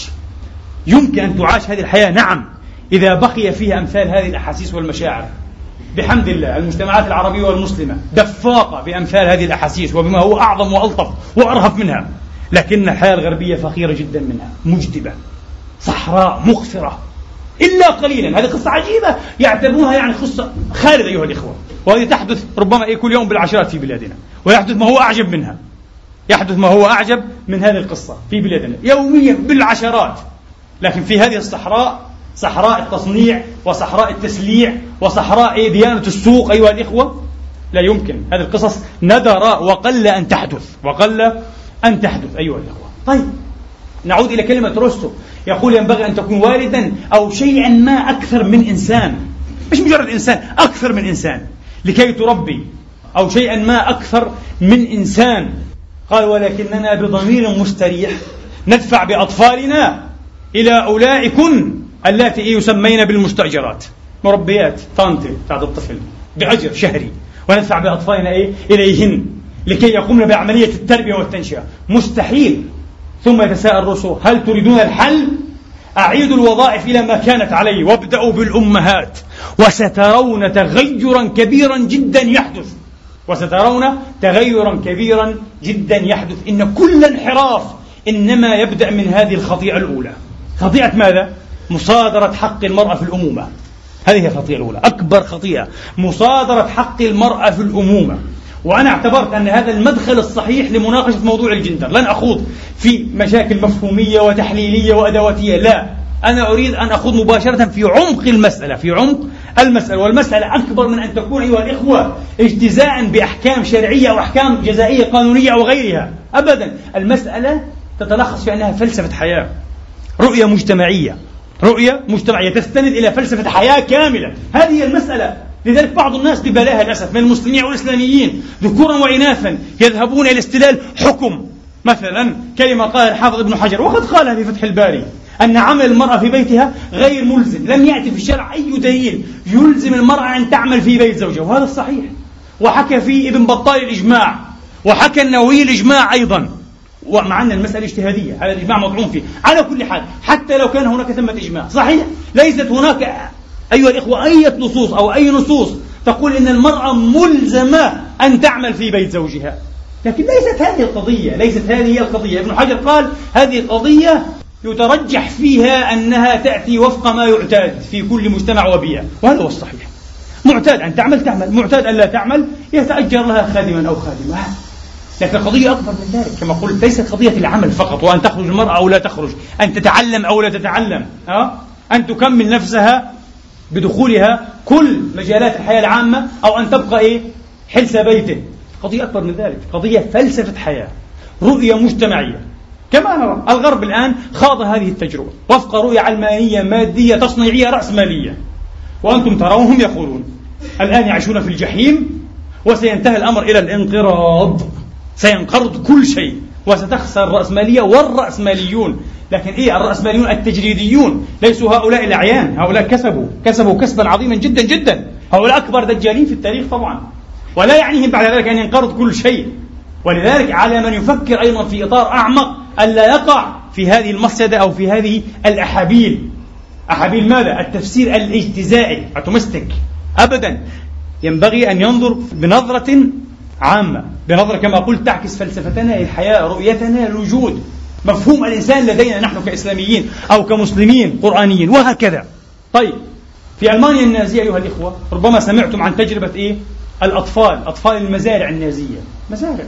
أن تعاش هذه الحياة، نعم، إذا بقي فيها أمثال هذه الأحاسيس والمشاعر. بحمد الله المجتمعات العربية والمسلمة دفاقة بأمثال هذه الأحاسيس وبما هو أعظم وألطف وأرهف منها، لكن الحياة الغربية فقيرة جدا منها، مجدبة، صحراء مغفرة إلا قليلا. هذه قصة عجيبة يعتبرونها قصة خالدة أيها الإخوة، وهذه تحدث ربما كل يوم بالعشرات في بلادنا، ويحدث ما هو أعجب منها، يحدث ما هو أعجب من هذه القصة في بلادنا يوميا بالعشرات. لكن في هذه الصحراء، صحراء التصنيع وصحراء التسليع وصحراء ديانة السوق أيها الإخوة، لا يمكن. هذه القصص ندر وقل أن تحدث أيها الإخوة. طيب نعود إلى كلمة روستو، يقول ينبغي أن تكون والدا أو شيئا ما أكثر من إنسان، مش مجرد إنسان، أكثر من إنسان، لكي تربي، أو شيئا ما أكثر من إنسان. قال: ولكننا بضمير مستريح ندفع بأطفالنا إلى أولئكن اللاتي يسمين بالمستأجرات، مربيات طانتي بعد الطفل بأجر شهري، وندفع بأطفالنا إليهن لكي يقومن بعملية التربية والتنشئة. مستحيل. ثم يتساءل روسو: هل تريدون الحل؟ أعيدوا الوظائف إلى ما كانت عليه وابدأوا بالأمهات، وسترون تغيرا كبيرا جدا يحدث. إن كل انحراف إنما يبدأ من هذه الخطيئة الأولى. خطيئة ماذا؟ مصادرة حق المرأة في الأمومة. هذه هي الخطيئة الأولى، أكبر خطيئة، مصادرة حق المرأة في الأمومة. وأنا اعتبرت أن هذا المدخل الصحيح لمناقشة موضوع الجندر. لن أخوض في مشاكل مفهومية وتحليلية وأدواتية، لا، أنا أريد أن أخوض مباشرة في عمق المسألة، والمسألة أكبر من أن تكون أيها الإخوة اجتزاء بأحكام شرعية أو أحكام جزائية قانونية أو غيرها، أبدا. المسألة تتلخص في أنها فلسفة حياة، رؤية مجتمعية تستند إلى فلسفة حياة كاملة. هذه هي المسألة. لذلك بعض الناس ببلاها للأسف من المسلمين والإسلاميين ذكورا وإناثا يذهبون إلى استلال حكم، مثلا كلمة قال الحافظ ابن حجر وقد قالها في فتح الباري، أن عمل المرأة في بيتها غير ملزم. لم يأتي في الشرع أي دليل يلزم المرأة أن تعمل في بيت زوجها، وهذا الصحيح. وحكى فيه ابن بطال الإجماع، وحكى النووي الإجماع أيضا، ومع أن المسألة اجتهادية، هذا الإجماع مطعون فيه. على كل حال، حتى لو كان هناك ثمة إجماع صحيح، ليست هناك أيها الإخوة أي نصوص أو أي نصوص تقول إن المرأة ملزمة أن تعمل في بيت زوجها. لكن ليست هذه هي القضية. ابن حجر قال هذه قضية يترجح فيها أنها تأتي وفق ما يعتاد في كل مجتمع وبيئة، وهذا هو الصحيح. معتاد أن تعمل، معتاد أن لا تعمل، يتأجر لها خادما أو خادمة. لكن القضية أكبر من ذلك، كما قلت ليست قضية العمل فقط، وأن تخرج المرأة أو لا تخرج، أن تتعلم أو لا تتعلم، أن تكمل نفسها بدخولها كل مجالات الحياة العامة، أو أن تبقى حلس بيته. قضية أكبر من ذلك، قضية فلسفة حياة، رؤية مجتمعية. كما نرى الغرب الآن خاض هذه التجربة وفق رؤية علمانية مادية تصنيعية رأسمالية، وأنتم ترونهم يقولون الآن يعيشون في الجحيم، وسينتهي الأمر إلى الانقراض، سينقرض كل شيء وستخسر الرأسمالية والرأسماليون. لكن الرأسماليون التجريديون ليسوا هؤلاء الأعيان، هؤلاء كسبوا كسبا عظيما جدا جدا، هؤلاء أكبر دجالين في التاريخ طبعا، ولا يعنيهم بعد ذلك أن ينقرض كل شيء. ولذلك على من يفكر أيضا في إطار أعمق ألا يقع في هذه المصيدة أو في هذه الأحابيل. أحابيل ماذا؟ التفسير الاجتزائي أتومستيك. أبدا، ينبغي أن ينظر بنظرة عامة، بنظرة كما قلت تعكس فلسفتنا للحياة، رؤيتنا للوجود، مفهوم الإنسان لدينا نحن كإسلاميين أو كمسلمين قرآنيين، وهكذا. طيب، في ألمانيا النازية أيها الإخوة ربما سمعتم عن تجربة أطفال المزارع النازية، مزارع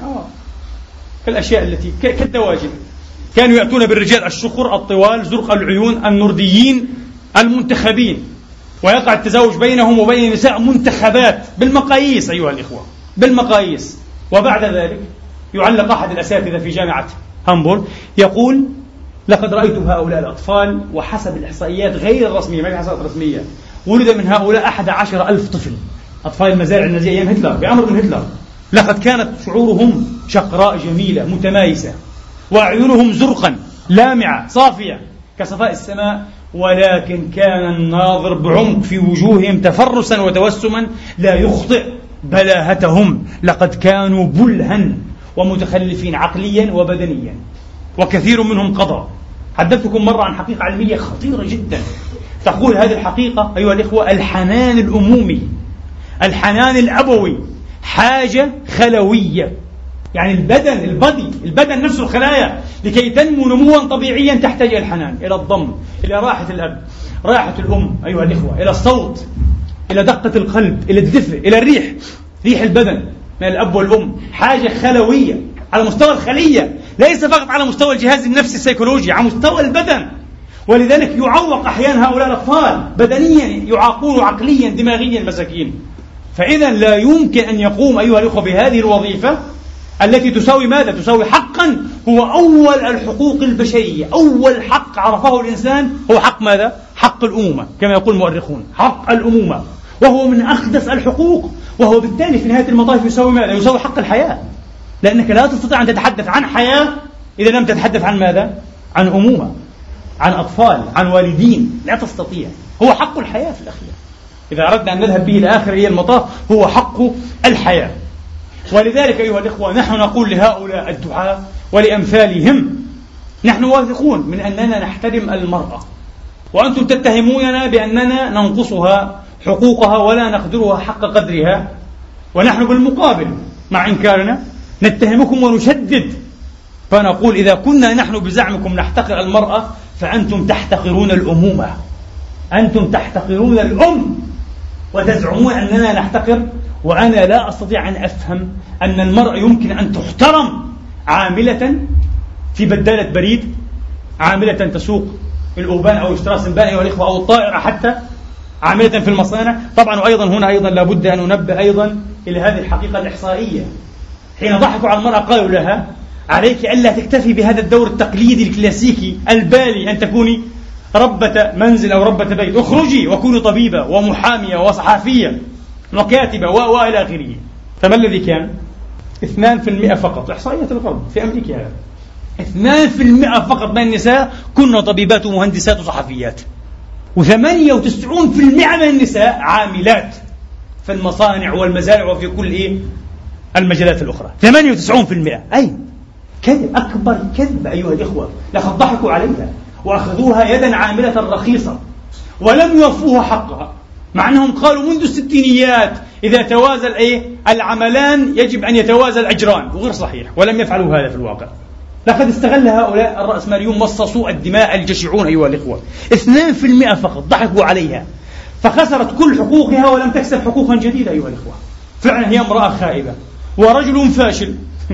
كالأشياء التي كالدواجن، كانوا يأتون بالرجال الشخر الطوال زرق العيون النرديين المنتخبين، ويقع التزاوج بينهم وبين نساء منتخبات بالمقاييس أيها الإخوة، بالمقاييس. وبعد ذلك يعلق أحد الأساتذة في جامعة هامبورغ يقول لقد رأيت هؤلاء الأطفال، وحسب الإحصائيات غير الرسمية، ما في إحصائيات رسمية، ولد من هؤلاء 11,000 طفل، أطفال المزارع النازية أيام هتلر بأمر من هتلر. لقد كانت شعورهم شقراء جميلة متمايسة، وأعينهم زرقا لامعة صافية كصفاء السماء، ولكن كان الناظر بعمق في وجوههم تفرسا وتوسما لا يخطئ بلاهتهم. لقد كانوا بلها ومتخلفين عقليا وبدنيا، وكثير منهم قضى. حدثتكم مرة عن حقيقة علمية خطيرة جدا تقول هذه الحقيقة أيها الإخوة: الحنان الأمومي، الحنان الأبوي حاجة خلوية، يعني البدن نفسه الخلايا لكي تنمو نموا طبيعيا تحتاج إلى الحنان، إلى الضم، إلى راحة الأب، راحة الأم أيها الإخوة، إلى الصوت، إلى دقة القلب، إلى الدفء، إلى ريح البدن من الأب والأم. حاجة خلوية على مستوى الخلية، ليس فقط على مستوى الجهاز النفسي السيكولوجي، على مستوى البدن. ولذلك يعوق أحيانا هؤلاء الأطفال بدنيا، يعاقون عقليا دماغيا مساكين. فإذا لا يمكن أن يقوم أيها الأخوة بهذه الوظيفة التي تساوي ماذا؟ تساوي حقا هو أول الحقوق البشرية. أول حق عرفه الإنسان هو حق ماذا؟ حق الأمومة، كما يقول المؤرخون، حق الأمومة، وهو من أقدس الحقوق، وهو بالتالي في نهاية المطاف يساوي ماذا؟ يساوي حق الحياة، لأنك لا تستطيع أن تتحدث عن حياة إذا لم تتحدث عن ماذا؟ عن أمومة، عن أطفال، عن والدين، لا تستطيع. هو حق الحياة في الأخير، إذا أردنا أن نذهب به إلى آخر المطاف هو حق الحياة. ولذلك أيها الإخوة نحن نقول لهؤلاء الدعاة ولأمثالهم: نحن واثقون من أننا نحترم المرأة، وأنتم تتهموننا بأننا ننقصها حقوقها ولا نقدرها حق قدرها، ونحن بالمقابل مع إنكارنا نتهمكم ونشدد، فنقول إذا كنا نحن بزعمكم نحتقر المرأة فأنتم تحتقرون الأمومة، أنتم تحتقرون الأم وتزعمون أننا نحتقر. وأنا لا أستطيع أن أفهم أن المرأة يمكن أن تحترم عاملة في بدالة بريد، عاملة تسوق الأوبان أو الشتراسنبان أيها الإخوة، أو الطائرة حتى، عاملة في المصانع. طبعا وأيضا هنا أيضا لابد أن ننبه أيضا إلى هذه الحقيقة الإحصائية. حين ضحكوا على المرأة قالوا لها: عليك ألا تكتفي بهذا الدور التقليدي الكلاسيكي البالي أن تكوني ربة منزل أو ربة بيت، اخرجي وكوني طبيبة ومحامية وصحافية وكاتبة وإلى آخره. فما الذي كان؟ 2% فقط، إحصائيات الغرب في أمريكا هذا، 2% فقط من النساء كن طبيبات ومهندسات وصحفيات، و98% من النساء عاملات في المصانع والمزارع وفي كل المجالات الأخرى. 98%. أي كذب، أكبر كذب أيها الإخوة. لقد ضحكوا عليها وأخذوها يدا عاملة رخيصة ولم يوفوها حقها، مع أنهم قالوا منذ الستينيات إذا توازى العملان يجب أن يتوازى الأجران، وغير صحيح، ولم يفعلوا هذا في الواقع. لقد استغل هؤلاء الرأسماليون مصاصو الدماء الجشعون أيها الإخوة. 2% فقط ضحكوا عليها، فخسرت كل حقوقها ولم تكسب حقوقا جديدة أيها الإخوة. فعلا هي امرأة خائبة ورجل فاشل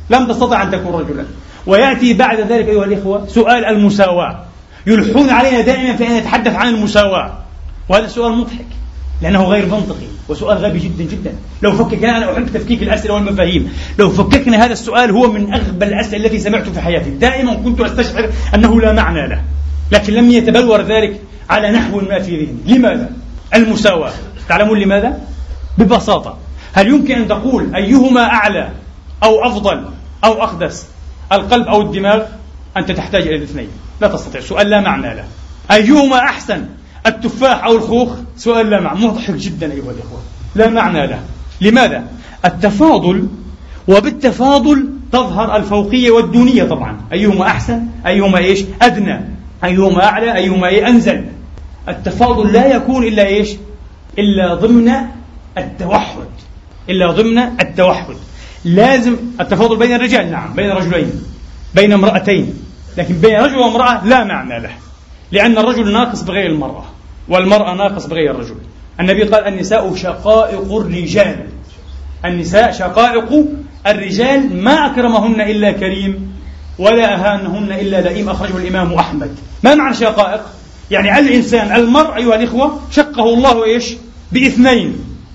لم تستطع أن تكون رجلا. ويأتي بعد ذلك أيها الإخوة سؤال المساواة، يلحون علينا دائما في أن نتحدث عن المساواة، وهذا السؤال مضحك لأنه غير منطقي وسؤال غبي جدا جدا. لو فككنا، أنا أحب تفكيك الأسئلة والمفاهيم، لو فككنا هذا السؤال هو من أغبى الأسئلة التي سمعت في حياتي. دائما كنت أستشعر أنه لا معنى له، لكن لم يتبلور ذلك على نحو ما في ذهني. لماذا؟ المساواة، تعلمون لماذا؟ ببساطة، هل يمكن أن تقول أيهما أعلى أو أفضل أو أقدس، القلب أو الدماغ؟ أنت تحتاج إلى الاثنين، لا تستطيع. سؤال لا معنى له. أيهما أحسن، التفاح أو الخوخ؟ سؤال لا معنى، مضحك جدا أيها الإخوة، لا معنى له. لماذا؟ التفاضل، وبالتفاضل تظهر الفوقية والدونية طبعا. أيهما أحسن، أيهما إيش أدنى، أيهما أعلى، أيهما إيه أنزل. التفاضل لا يكون إلا إيش؟ إلا ضمن التوحد، إلا ضمن التوحد. لازم التفاضل بين الرجال، نعم، بين رجلين، بين امرأتين، لكن بين رجل وامرأة لا معنى له، لأن الرجل ناقص بغير المرأة، والمرأة ناقص بغير الرجل. النبي قال النساء شقائق الرجال، النساء شقائق الرجال، ما أكرمهن إلا كريم ولا أهانهن إلا لئيم، أخرجه الإمام أحمد. ما معنى شقائق؟ يعني الإنسان المرء أيها الإخوة شقه الله إيش؟ باثنين،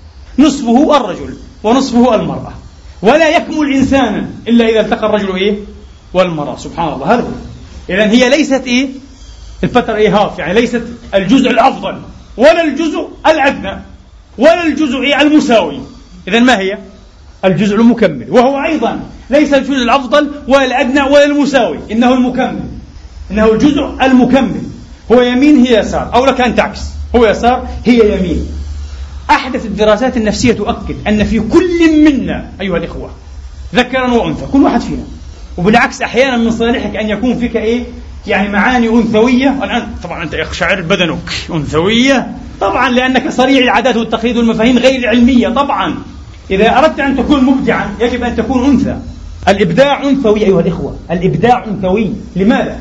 نصفه الرجل ونصفه المرأة، ولا يكمل إنسانا إلا إذا التقى الرجل إيه؟ والمرأة. سبحان الله، هذا هو. إذن هي ليست إيه؟ الفترة إيه هاف، يعني ليست الجزء الأفضل ولا الجزء الأدنى ولا الجزء إيه المساوي. إذن ما هي؟ الجزء المكمل، وهو أيضا ليس الجزء الأفضل ولا الأدنى ولا المساوي، إنه المكمل، إنه الجزء المكمل. هو يمين هي يسار، أو لك أن تعكس، هو يسار هي يمين. أحدث الدراسات النفسية تؤكد أن في كل منا أيها الإخوة ذكرا وأنثى، كل واحد فينا، وبالعكس أحيانا من صالحك أن يكون فيك إيه؟ يعني معاني أنثوية. والآن طبعا أنت يقشعر بدنك، أنثوية طبعا لأنك صريع العادات والتقاليد والمفاهيم غير العلمية. طبعا إذا أردت أن تكون مبدعا يجب أن تكون أنثى. الإبداع أنثوي أيها الإخوة، الإبداع أنثوي. لماذا؟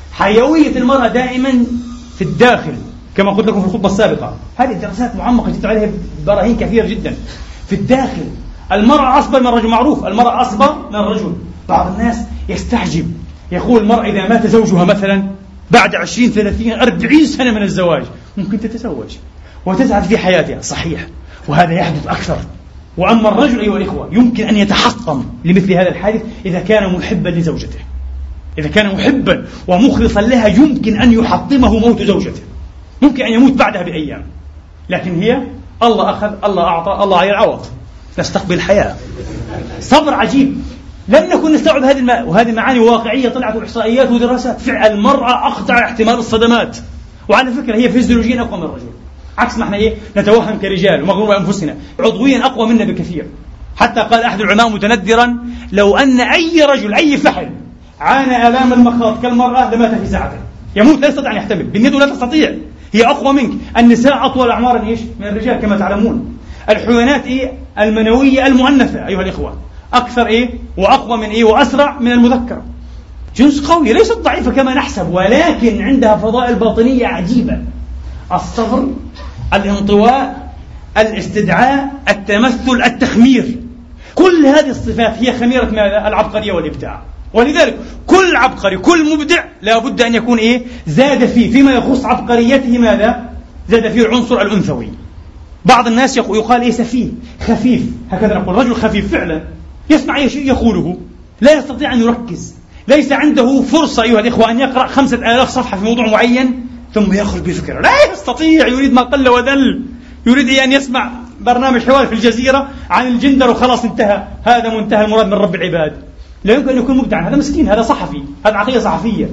حيوية المرأة دائما في الداخل، كما قلت لكم في الخطبة السابقة. هذه الدراسات معمقة جدا، عليها براهين كثيرة جدا. في الداخل المرأة أصبر من الرجل، معروف المرأة أصبر من الرجل. بعض الناس يستعجب، يقول المرأة إذا مات زوجها مثلا بعد 20 30 40 سنة من الزواج ممكن تتزوج وتسعد في حياتها. صحيح، وهذا يحدث أكثر. وأما الرجل أيها الإخوة يمكن أن يتحطم لمثل هذا الحادث إذا كان محبا لزوجته، إذا كان محبا ومخلصا لها يمكن أن يحطمه موت زوجته، ممكن أن يموت بعدها بأيام. لكن هي الله أخذ، الله أعطى، الله عليه العوض، نستقبل الحياة. صبر عجيب، لم نكن نستوعب وهذه معاني واقعية طلعت إحصائيات ودراسات. فعل المرأة أخطر احتمال الصدمات، وعلى فكرة هي فيزيولوجيا أقوى من الرجل، عكس ما احنا نتوهم كرجال ومغرور بأنفسنا، عضويا أقوى منا بكثير. حتى قال أحد العلماء متندرا لو أن أي رجل أي فحل عانى آلام المخاض كالمرأة لمات في ساعته، يموت، لا يستطيع أن يحتمل، باليد لا تستطيع، هي أقوى منك. النساء أطول أعمارا إيش من الرجال كما تعلمون. الحيوانات المنوية المؤنثة أيها الإخوة أكثر وأقوى من وأسرع من المذكرة. جنس قوي، ليست ضعيفة كما نحسب، ولكن عندها فضائل باطنية عجيبة: الصبر، الانطواء، الاستدعاء، التمثل، التخمير. كل هذه الصفات هي خميرة ماذا؟ العبقرية والإبداع. ولذلك كل عبقري، كل مبدع لا بد أن يكون زاد فيما يخص عبقريته ماذا؟ زاد فيه العنصر الأنثوي. بعض الناس يقال سفيه، خفيف، هكذا نقول، رجل خفيف فعلا، يسمع أي شيء يقوله لا يستطيع أن يركز، ليس عنده فرصة أيها الإخوة أن يقرأ 5000 صفحة في موضوع معين ثم يخرج بفكرة، لا يستطيع، يريد ما قل ودل، يريد أن يسمع برنامج حوار في الجزيرة عن الجندر وخلاص انتهى، هذا منتهى المراد من رب العباد. لا يمكن أن يكون مبدعا، هذا مسكين، هذا صحفي، هذا عقلية صحفية.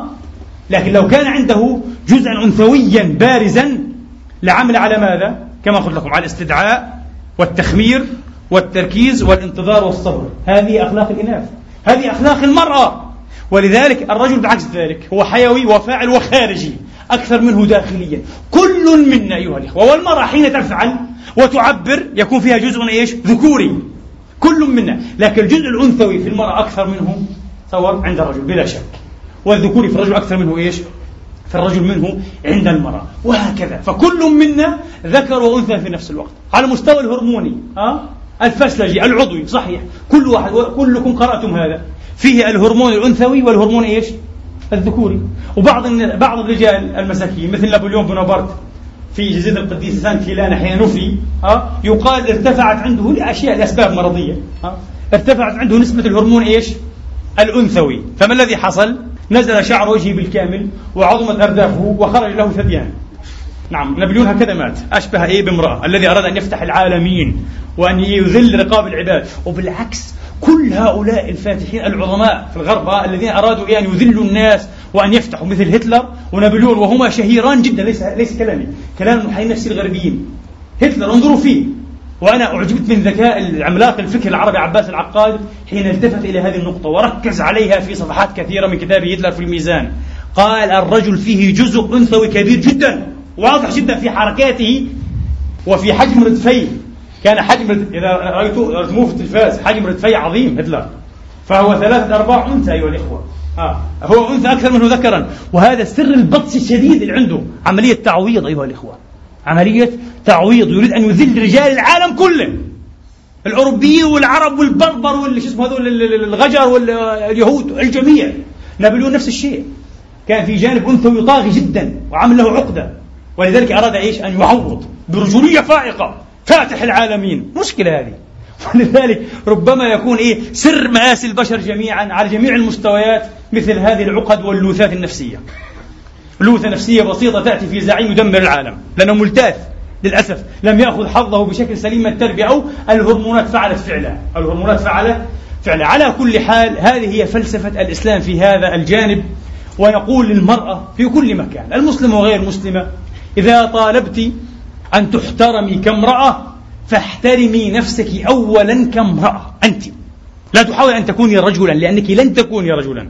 لكن لو كان عنده جزءا أنثويا بارزا لعمل على ماذا؟ كما قلت لكم، على الاستدعاء والتخمير والتركيز والانتظار والصبر. هذه أخلاق الإناث، هذه أخلاق المرأة. ولذلك الرجل بعكس ذلك هو حيوي وفاعل وخارجي أكثر منه داخليا. كل منا أيها الإخوة، والمرأة حين تفعل وتعبر يكون فيها جزء ذكوري، كل منا، لكن الجزء الأنثوي في المرأة أكثر منه تصور عند الرجل بلا شك، والذكوري في الرجل أكثر منه في الرجل منه عند المرأة، وهكذا. فكل منا ذكر وأنثى في نفس الوقت. على المستوى الهرموني الفسلجي العضوي صحيح، كل واحد كلكم قرأتم هذا، فيه الهرمون الأنثوي والهرمون إيش؟ الذكوري. وبعض الرجال المساكين مثل نابليون بونابرت في جزيرة القديس سان كيلان حين نفي يقال ارتفعت عنده لأسباب مرضية، ارتفعت عنده نسبة الهرمون إيش؟ الأنثوي. فما الذي حصل؟ نزل شعر وجهه بالكامل وعظمت أردافه وخرج له ثديان. نعم، نابليون هكذا مات، أشبه بامرأة الذي أراد أن يفتح العالمين وأن يذل رقاب العباد. وبالعكس كل هؤلاء الفاتحين العظماء في الغرب الذين أرادوا أن يذلوا الناس وأن يفتحوا مثل هتلر ونابليون، وهما شهيران جدا، ليس كلامي، كلام المحللين النفسي الغربيين. هتلر انظروا فيه، وأنا أعجبت من ذكاء العملاق الفكر العربي عباس العقاد حين التفت إلى هذه النقطة وركز عليها في صفحات كثيرة من كتاب هتلر في الميزان. قال الرجل فيه جزء أنثوي كبير جدا، واضح جدا في حركاته وفي حجم ردفيه. كان حجم إذا رأيتوه في التلفاز حجم ردفيه عظيم هتلر، فهو 3/4 أنثى أيها الإخوة، هو أنثى أكثر منه ذكرا. وهذا سر البطش الشديد اللي عنده، عملية تعويض أيها الإخوة، عملية تعويض. يريد أن يذل رجال العالم كله، الأوروبيين والعرب والبربر الغجر واليهود الجميع. نابليون نفس الشيء، كان في جانب أنثوي طاغي جدا وعمل له عقدة، ولذلك أراد إيش؟ أن يعوض برجولية فائقة فاتح العالمين. مشكلة هذه. ولذلك ربما يكون سر مآسي البشر جميعا على جميع المستويات مثل هذه العقد واللوثات النفسية. لوثة نفسية بسيطة تأتي في زعيم يدمر العالم لأنه ملتاث للأسف، لم يأخذ حظه بشكل سليم من التربية، أو الهرمونات فعلت فعلها. على كل حال هذه هي فلسفة الإسلام في هذا الجانب. ونقول للمرأة في كل مكان، المسلمة وغير مسلمة، إذا طالبت أن تحترمي كامرأة فاحترمي نفسك أولا كامرأة. أنت لا تحاول أن تكوني رجلا، لأنك لن تكوني رجلا،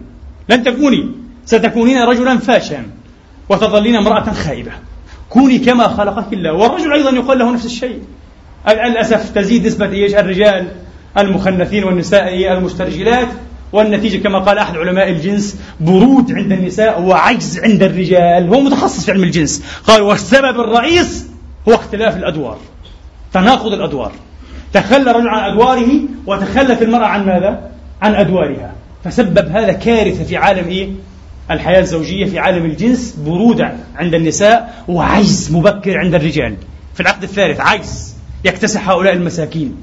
ستكونين رجلا فاشا وتظلين امرأة خائبة. كوني كما خلقك الله. والرجل أيضا يقال له نفس الشيء. للأسف تزيد نسبة الرجال المخنثين والنساء المسترجلات، والنتيجة كما قال أحد علماء الجنس برود عند النساء وعجز عند الرجال. هو متخصص في علم الجنس، قال والسبب الرئيس هو اختلاف الأدوار، تناقض الأدوار. تخلى الرجل عن أدواره وتخلت المرأة عن ماذا؟ عن أدوارها. فسبب هذا كارثة في عالم الحياة الزوجية، في عالم الجنس، برودة عند النساء وعجز مبكر عند الرجال. في العقد الثالث عجز يكتسح هؤلاء المساكين.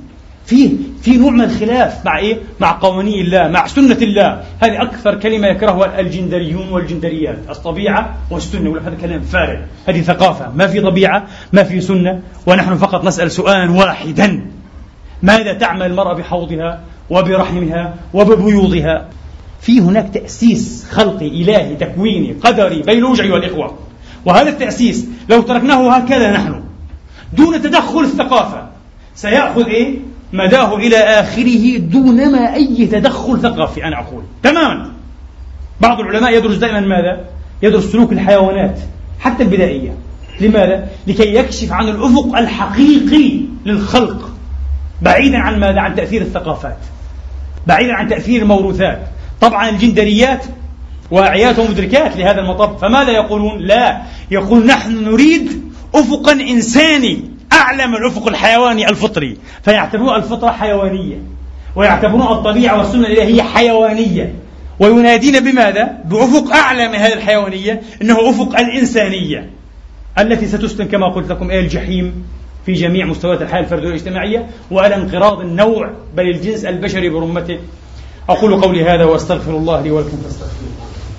في نوع من الخلاف مع قوانين الله، مع سنة الله. هذه أكثر كلمة يكرهها الجندريون والجندريات، الطبيعة والسنة. ولا هذا كلام فارغ، هذه ثقافة، ما في طبيعة ما في سنة. ونحن فقط نسأل سؤالا واحدا: ماذا تعمل المرأة بحوضها وبرحمها وببيوضها؟ في هناك تأسيس خلقي إلهي تكويني قدري بيولوجي أيها الإخوة، وهذا التأسيس لو تركناه هكذا نحن دون تدخل الثقافة سيأخذ مداه إلى آخره دون ما أي تدخل ثقافي. أنا أقول تماما. بعض العلماء يدرس دائما ماذا؟ يدرس سلوك الحيوانات حتى البدائية. لماذا؟ لكي يكشف عن الأفق الحقيقي للخلق، بعيدا عن ماذا؟ عن تأثير الثقافات، بعيدا عن تأثير الموروثات. طبعا الجندريات واعيات ومدركات لهذا المطب، فماذا يقولون؟ لا، يقول نحن نريد أفقا إنساني أعلى من الأفق الحيواني الفطري، فيعتبرون الفطرة حيوانية، ويعتبرون الطبيعة والسنة الإلهية حيوانية، وينادين بماذا؟ بأفق أعلى من هذه الحيوانية، إنه أفق الإنسانية التي ستسلم كما قلت لكم الجحيم في جميع مستويات الحياة الفردية والاجتماعية، وعلى انقراض النوع بل الجنس البشري برمته. أقول قولي هذا وأستغفر الله لي ولكم فاستغفروه.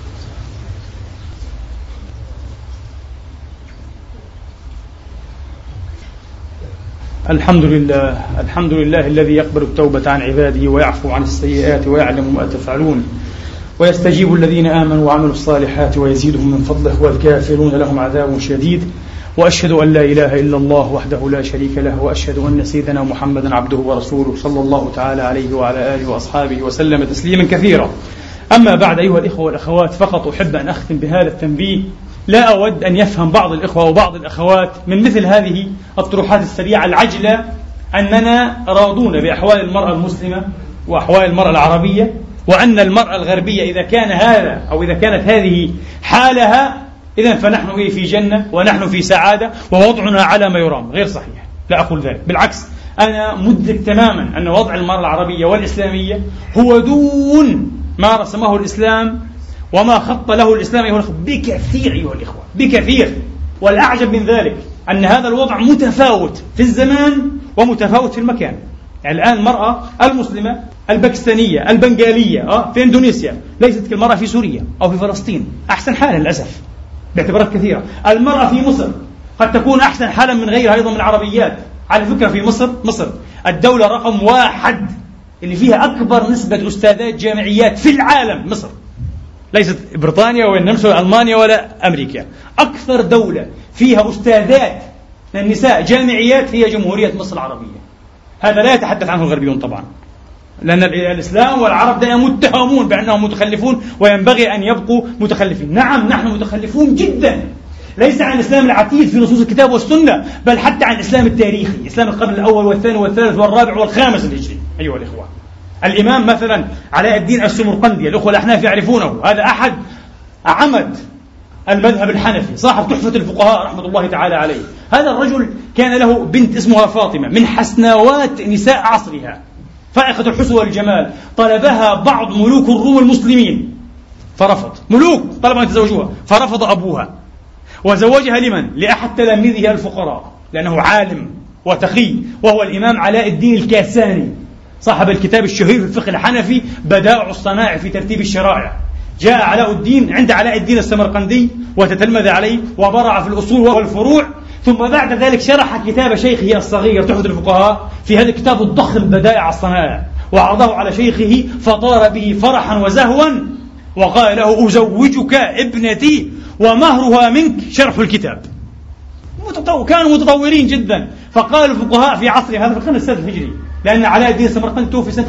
الحمد لله الذي يقبل التوبة عن عباده ويعفو عن السيئات ويعلم ما تفعلون، ويستجيب الذين آمنوا وعملوا الصالحات ويزيدهم من فضله، والكافرون لهم عذاب شديد. وأشهد أن لا إله إلا الله وحده لا شريك له، وأشهد أن سيدنا محمدا عبده ورسوله صلى الله تعالى عليه وعلى آله وأصحابه وسلم تسليما كثيرا. أما بعد أيها الإخوة والأخوات، فقط أحب أن أختم بهذا التنبيه. لا أود أن يفهم بعض الإخوة وبعض الأخوات من مثل هذه الطروحات السريعة العجلة أننا راضون بأحوال المرأة المسلمة وأحوال المرأة العربية، وأن المرأة الغربية إذا كان هذا أو إذا كانت هذه حالها إذن فنحن في جنة ونحن في سعادة ووضعنا على ما يرام. غير صحيح، لا أقول ذلك، بالعكس أنا مدرك تماما أن وضع المرأة العربية والإسلامية هو دون ما رسمه الإسلام وما خط له الإسلام أيها الأخوة بكثير، أيها الإخوة بكثير. والأعجب من ذلك أن هذا الوضع متفاوت في الزمان ومتفاوت في المكان. يعني الآن المرأة المسلمة الباكستانية البنغالية في إندونيسيا ليست كالمرأة في سوريا أو في فلسطين، أحسن حالا للأسف باعتبارات كثيرة. المرأة في مصر قد تكون أحسن حالا من غيرها أيضا من العربيات. على فكرة في مصر الدولة رقم 1 اللي فيها أكبر نسبة أستاذات جامعيات في العالم، مصر، ليست بريطانيا ولا النمسا ولا ألمانيا ولا أمريكا. أكثر دولة فيها أستاذات النساء جامعيات هي جمهورية مصر العربية. هذا لا يتحدث عنه الغربيون طبعا، لأن الإسلام والعرب دائما متهمون بأنهم متخلفون وينبغي أن يبقوا متخلفين. نعم نحن متخلفون جدا، ليس عن الإسلام العتيد في نصوص الكتاب والسنة، بل حتى عن الإسلام التاريخي، إسلام القرن الأول والثاني والثالث والرابع والخامس الهجري. أيها الإخوة، الإمام مثلا علاء الدين السمرقندي، الأخوة الأحناف يعرفونه، هذا أحد عمد المذهب الحنفي، صاحب تحفة الفقهاء رحمة الله تعالى عليه. هذا الرجل كان له بنت اسمها فاطمة من حسناوات نساء عصرها، فائقة الحسن والجمال. طلبها بعض ملوك الروم المسلمين فرفض، ملوك طلبوا أن يتزوجوها فرفض أبوها، وزوجها لمن؟ لأحد تلاميذه الفقراء، لأنه عالم وتقي، وهو الإمام علاء الدين الكاساني صاحب الكتاب الشهير في الفقه الحنفي بدائع الصنائع في ترتيب الشرائع. جاء علاء الدين عند علاء الدين السمرقندي وتتلمذ عليه وبرع في الأصول والفروع، ثم بعد ذلك شرح كتاب شيخه الصغير تحفة الفقهاء في هذا الكتاب الضخم بدائع الصنائع، وعرضه على شيخه فطار به فرحا وزهوا وقال له: أزوجك ابنتي ومهرها منك شرح الكتاب. كانوا متطورين جدا. فقال الفقهاء في عصر هذا في القرن السادس الهجري، لأن علاء الدين السمرقندي توفي سنة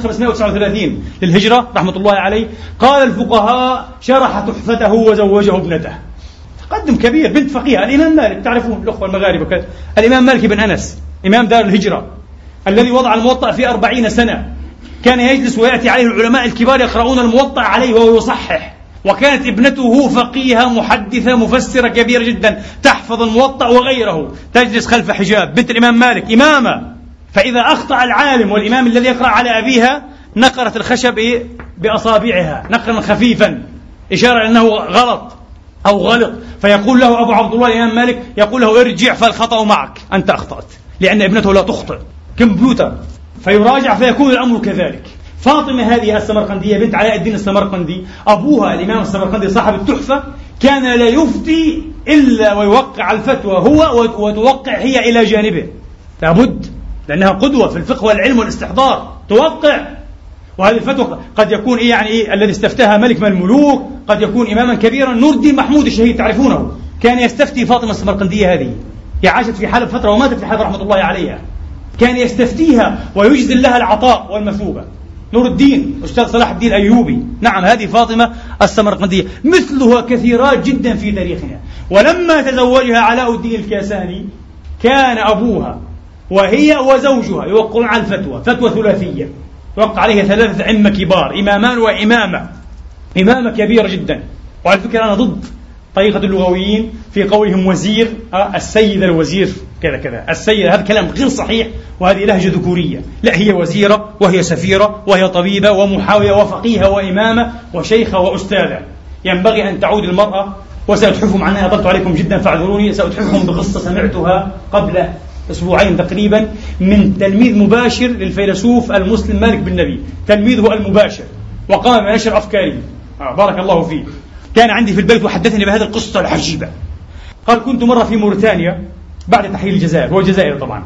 539 للهجرة رحمة الله عليه، قال الفقهاء شرح تحفته وزوجه ابنته. تقدم كبير، بنت فقيه. الإمام مالك، تعرفون الأخوة المغاربة، الإمام مالك بن أنس إمام دار الهجرة الذي وضع الموطأ في 40 سنة، كان يجلس ويأتي عليه العلماء الكبار يقرؤون الموطأ عليه وهو يصحح، وكانت ابنته فقيهة محدثة مفسرة كبيرة جدا تحفظ الموطأ وغيره، تجلس خلف حجاب، بنت الإمام مالك إمامة. فإذا أخطأ العالم والإمام الذي يقرأ على أبيها نقرت الخشب بأصابعها نقرا خفيفا إشارة أنه غلط أو غلط، فيقول له أبو عبد الله الإمام مالك، يقول له: ارجع فالخطأ معك، أنت أخطأت، لأن ابنته لا تخطئ، كمبيوتر. فيراجع فيكون الأمر كذلك. فاطمة هذه السمرقندية بنت علاء الدين السمرقندي، أبوها الإمام السمرقندي صاحب التحفة كان لا يفتي إلا ويوقع الفتوى هو وتوقع هي إلى جانبه، لابد، لأنها قدوة في الفقه والعلم والاستحضار، توقع. وهذه الفتوى قد يكون الذي استفتاها ملك من الملوك، قد يكون إماما كبيرا. نور الدين محمود الشهيد تعرفونه، كان يستفتي فاطمة السمرقندية هذه، هي عاشت في حلب فترة وماتت في حلب رحمة الله عليها، كان يستفتيها ويجزل لها العطاء والمثوبة. نور الدين أستاذ صلاح الدين الأيوبي، نعم، هذه فاطمة السمرقندية. مثلها كثيرات جدا في تاريخنا. ولما تزوجها علاء الدين الكاساني كان أبوها وهي وزوجها يوقعون على الفتوى، فتوى ثلاثية يوقع عليها 3 أئمة كبار، إمامان وإمامة، إمامة كبيرة جدا. وعلى فكرة أنا ضد طريقة اللغويين في قولهم وزير، السيد الوزير كذا كذا، السيد، هذا كلام غير صحيح، وهذه لهجة ذكورية. لا، هي وزيرة وهي سفيرة وهي طبيبة ومحاوية وفقيهة وإمامة وشيخة وأستاذة. ينبغي أن تعود المرأة. وسأتحفهم عنها، أطلت عليكم جدا فاعذروني، سأتحفهم بقصة سمعتها قبل أسبوعين تقريبا من تلميذ مباشر للفيلسوف المسلم مالك بن نبي، تلميذه المباشر، وقام بنشر أفكاره، بارك الله فيه. كان عندي في البيت وحدثني بهذه القصة العجيبة. قال: كنت مرة في موريتانيا بعد تحرير الجزائر، هو الجزائر طبعا،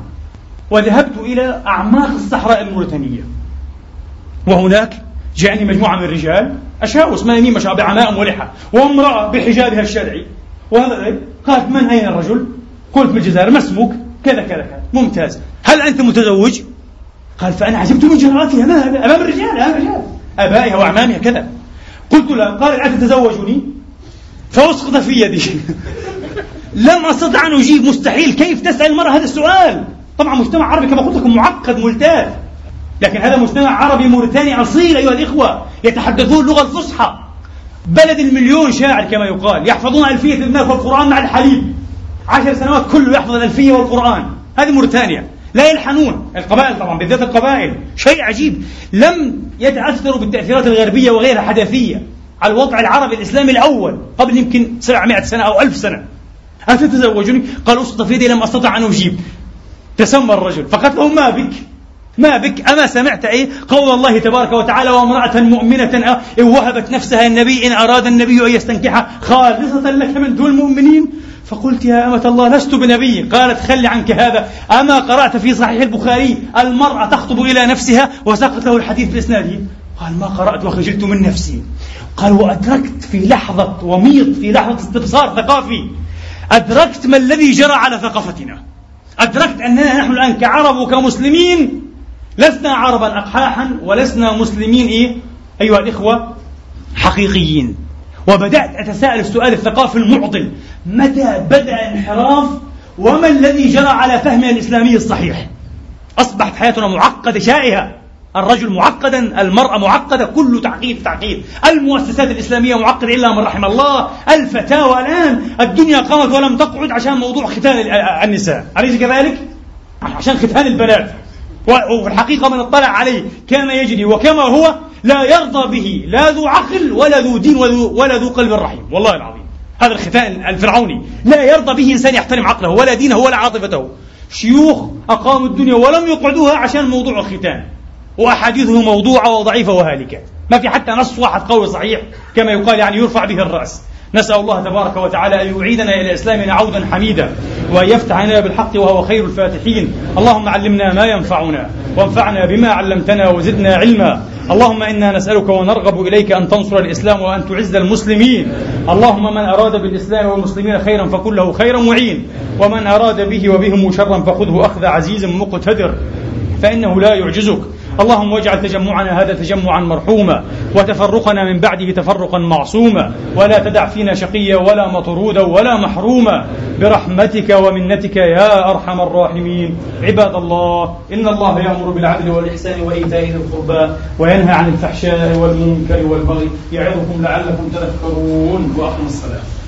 وذهبت إلى أعماق الصحراء الموريتانية، وهناك جاءني مجموعة من الرجال أشاوس ما يمين مشاء بعمائم ولحى، وامرأة بحجابها الشرعي، وهذا قالت: من أين الرجل؟ قلت: من الجزائر. ما اسمك؟ كذا كذا كذا. ممتاز، هل أنت متزوج؟ قال: فأنا عجبت من جرأتها أمام الرجال، أبائها وأعمامها كذا. قلت له، قال: أنت تتزوجني؟ فأسقط في يدي. لم أستطع أن أجيب، مستحيل، كيف تسأل المرأة هذا السؤال؟ طبعا مجتمع عربي كما قلت لكم معقد ملتاف، لكن هذا مجتمع عربي موريتاني أصيل أيها الإخوة، يتحدثون اللغة الفصحى، بلد المليون شاعر كما يقال، يحفظون ألفية ابن والقرآن مع الحليب، 10 سنوات كله يحفظ الألفية والقرآن. هذه موريتانيا، لا يلحنون. القبائل طبعا، بالذات القبائل، شيء عجيب، لم يتأثروا بالتأثيرات الغربية وغيرها حداثية على الوضع العربي الإسلامي الأول قبل يمكن 700 سنة أو 1000 سنة. أتتزوجني؟ قال أسقط في يدي، لم أستطع أن أجيب. تسمى الرجل فقالت له ما بك أما سمعت قول الله تبارك وتعالى وامرأة مؤمنة إن وهبت نفسها النبي إن أراد النبي أن يستنكحها خالصة لك من دون المؤمنين. فقلت يا أمة الله لست بنبي. قالت خلي عنك هذا، أما قرأت في صحيح البخاري المرأة تخطب إلى نفسها؟ وساقت له الحديث بإسناده. قال ما قرأت وخجلت من نفسي. قال وأدركت في لحظة وميض، في لحظة استبصار ثقافي، أدركت ما الذي جرى على ثقافتنا. أدركت أننا نحن الآن كعرب وكمسلمين لسنا عربا أقحاحا، ولسنا مسلمين أيها الإخوة حقيقيين. وبدأت أتساءل السؤال الثقافي المعضل: متى بدأ الانحراف؟ وما الذي جرى على فهمنا الإسلامي الصحيح؟ أصبحت حياتنا معقدة شائعة، الرجل معقدا، المرأة معقدة، كل تعقيد. المؤسسات الإسلامية معقدة إلا من رحم الله. الفتاوى الآن الدنيا قامت ولم تقعد عشان موضوع ختان النساء، أليس كذلك؟ عشان ختان البنات. وفي الحقيقة من اطلع عليه كما يجري وكما هو لا يرضى به لا ذو عقل ولا ذو دين ولا ذو قلب رحيم، والله العظيم. هذا الختان الفرعوني لا يرضى به إنسان يحترم عقله ولا دينه ولا عاطفته. شيوخ أقاموا الدنيا ولم يقعدوها عشان موضوع الختان، وأحاديثه موضوعة وضعيفة وهالكة، ما في حتى نص واحد قوي صحيح كما يقال يعني يرفع به الرأس. نسأل الله تبارك وتعالى أن يعيدنا إلى إسلامنا عودا حميدا، وأن يفتح علينا بالحق وهو خير الفاتحين. اللهم علمنا ما ينفعنا، وانفعنا بما علمتنا، وزدنا علما. اللهم إنا نسألك ونرغب إليك أن تنصر الإسلام وأن تعز المسلمين. اللهم من أراد بالإسلام والمسلمين خيرا فكن له خيرا معين، ومن أراد به وبهم شرا فخذه أخذ عزيز مقتدر، فإنه لا يعجزك. اللهم واجعل تجمعنا هذا تجمعا مرحوما، وتفرقنا من بعده تفرقا معصوما، ولا تدع فينا شقيا ولا مطرودا ولا محروما، برحمتك ومنتك يا أرحم الراحمين. عباد الله، إن الله يأمر بالعدل والإحسان وإيتاء ذي القربى وينهى عن الفحشاء والمنكر والبغي، يعظكم لعلكم تذكرون. وأقم الصلاة.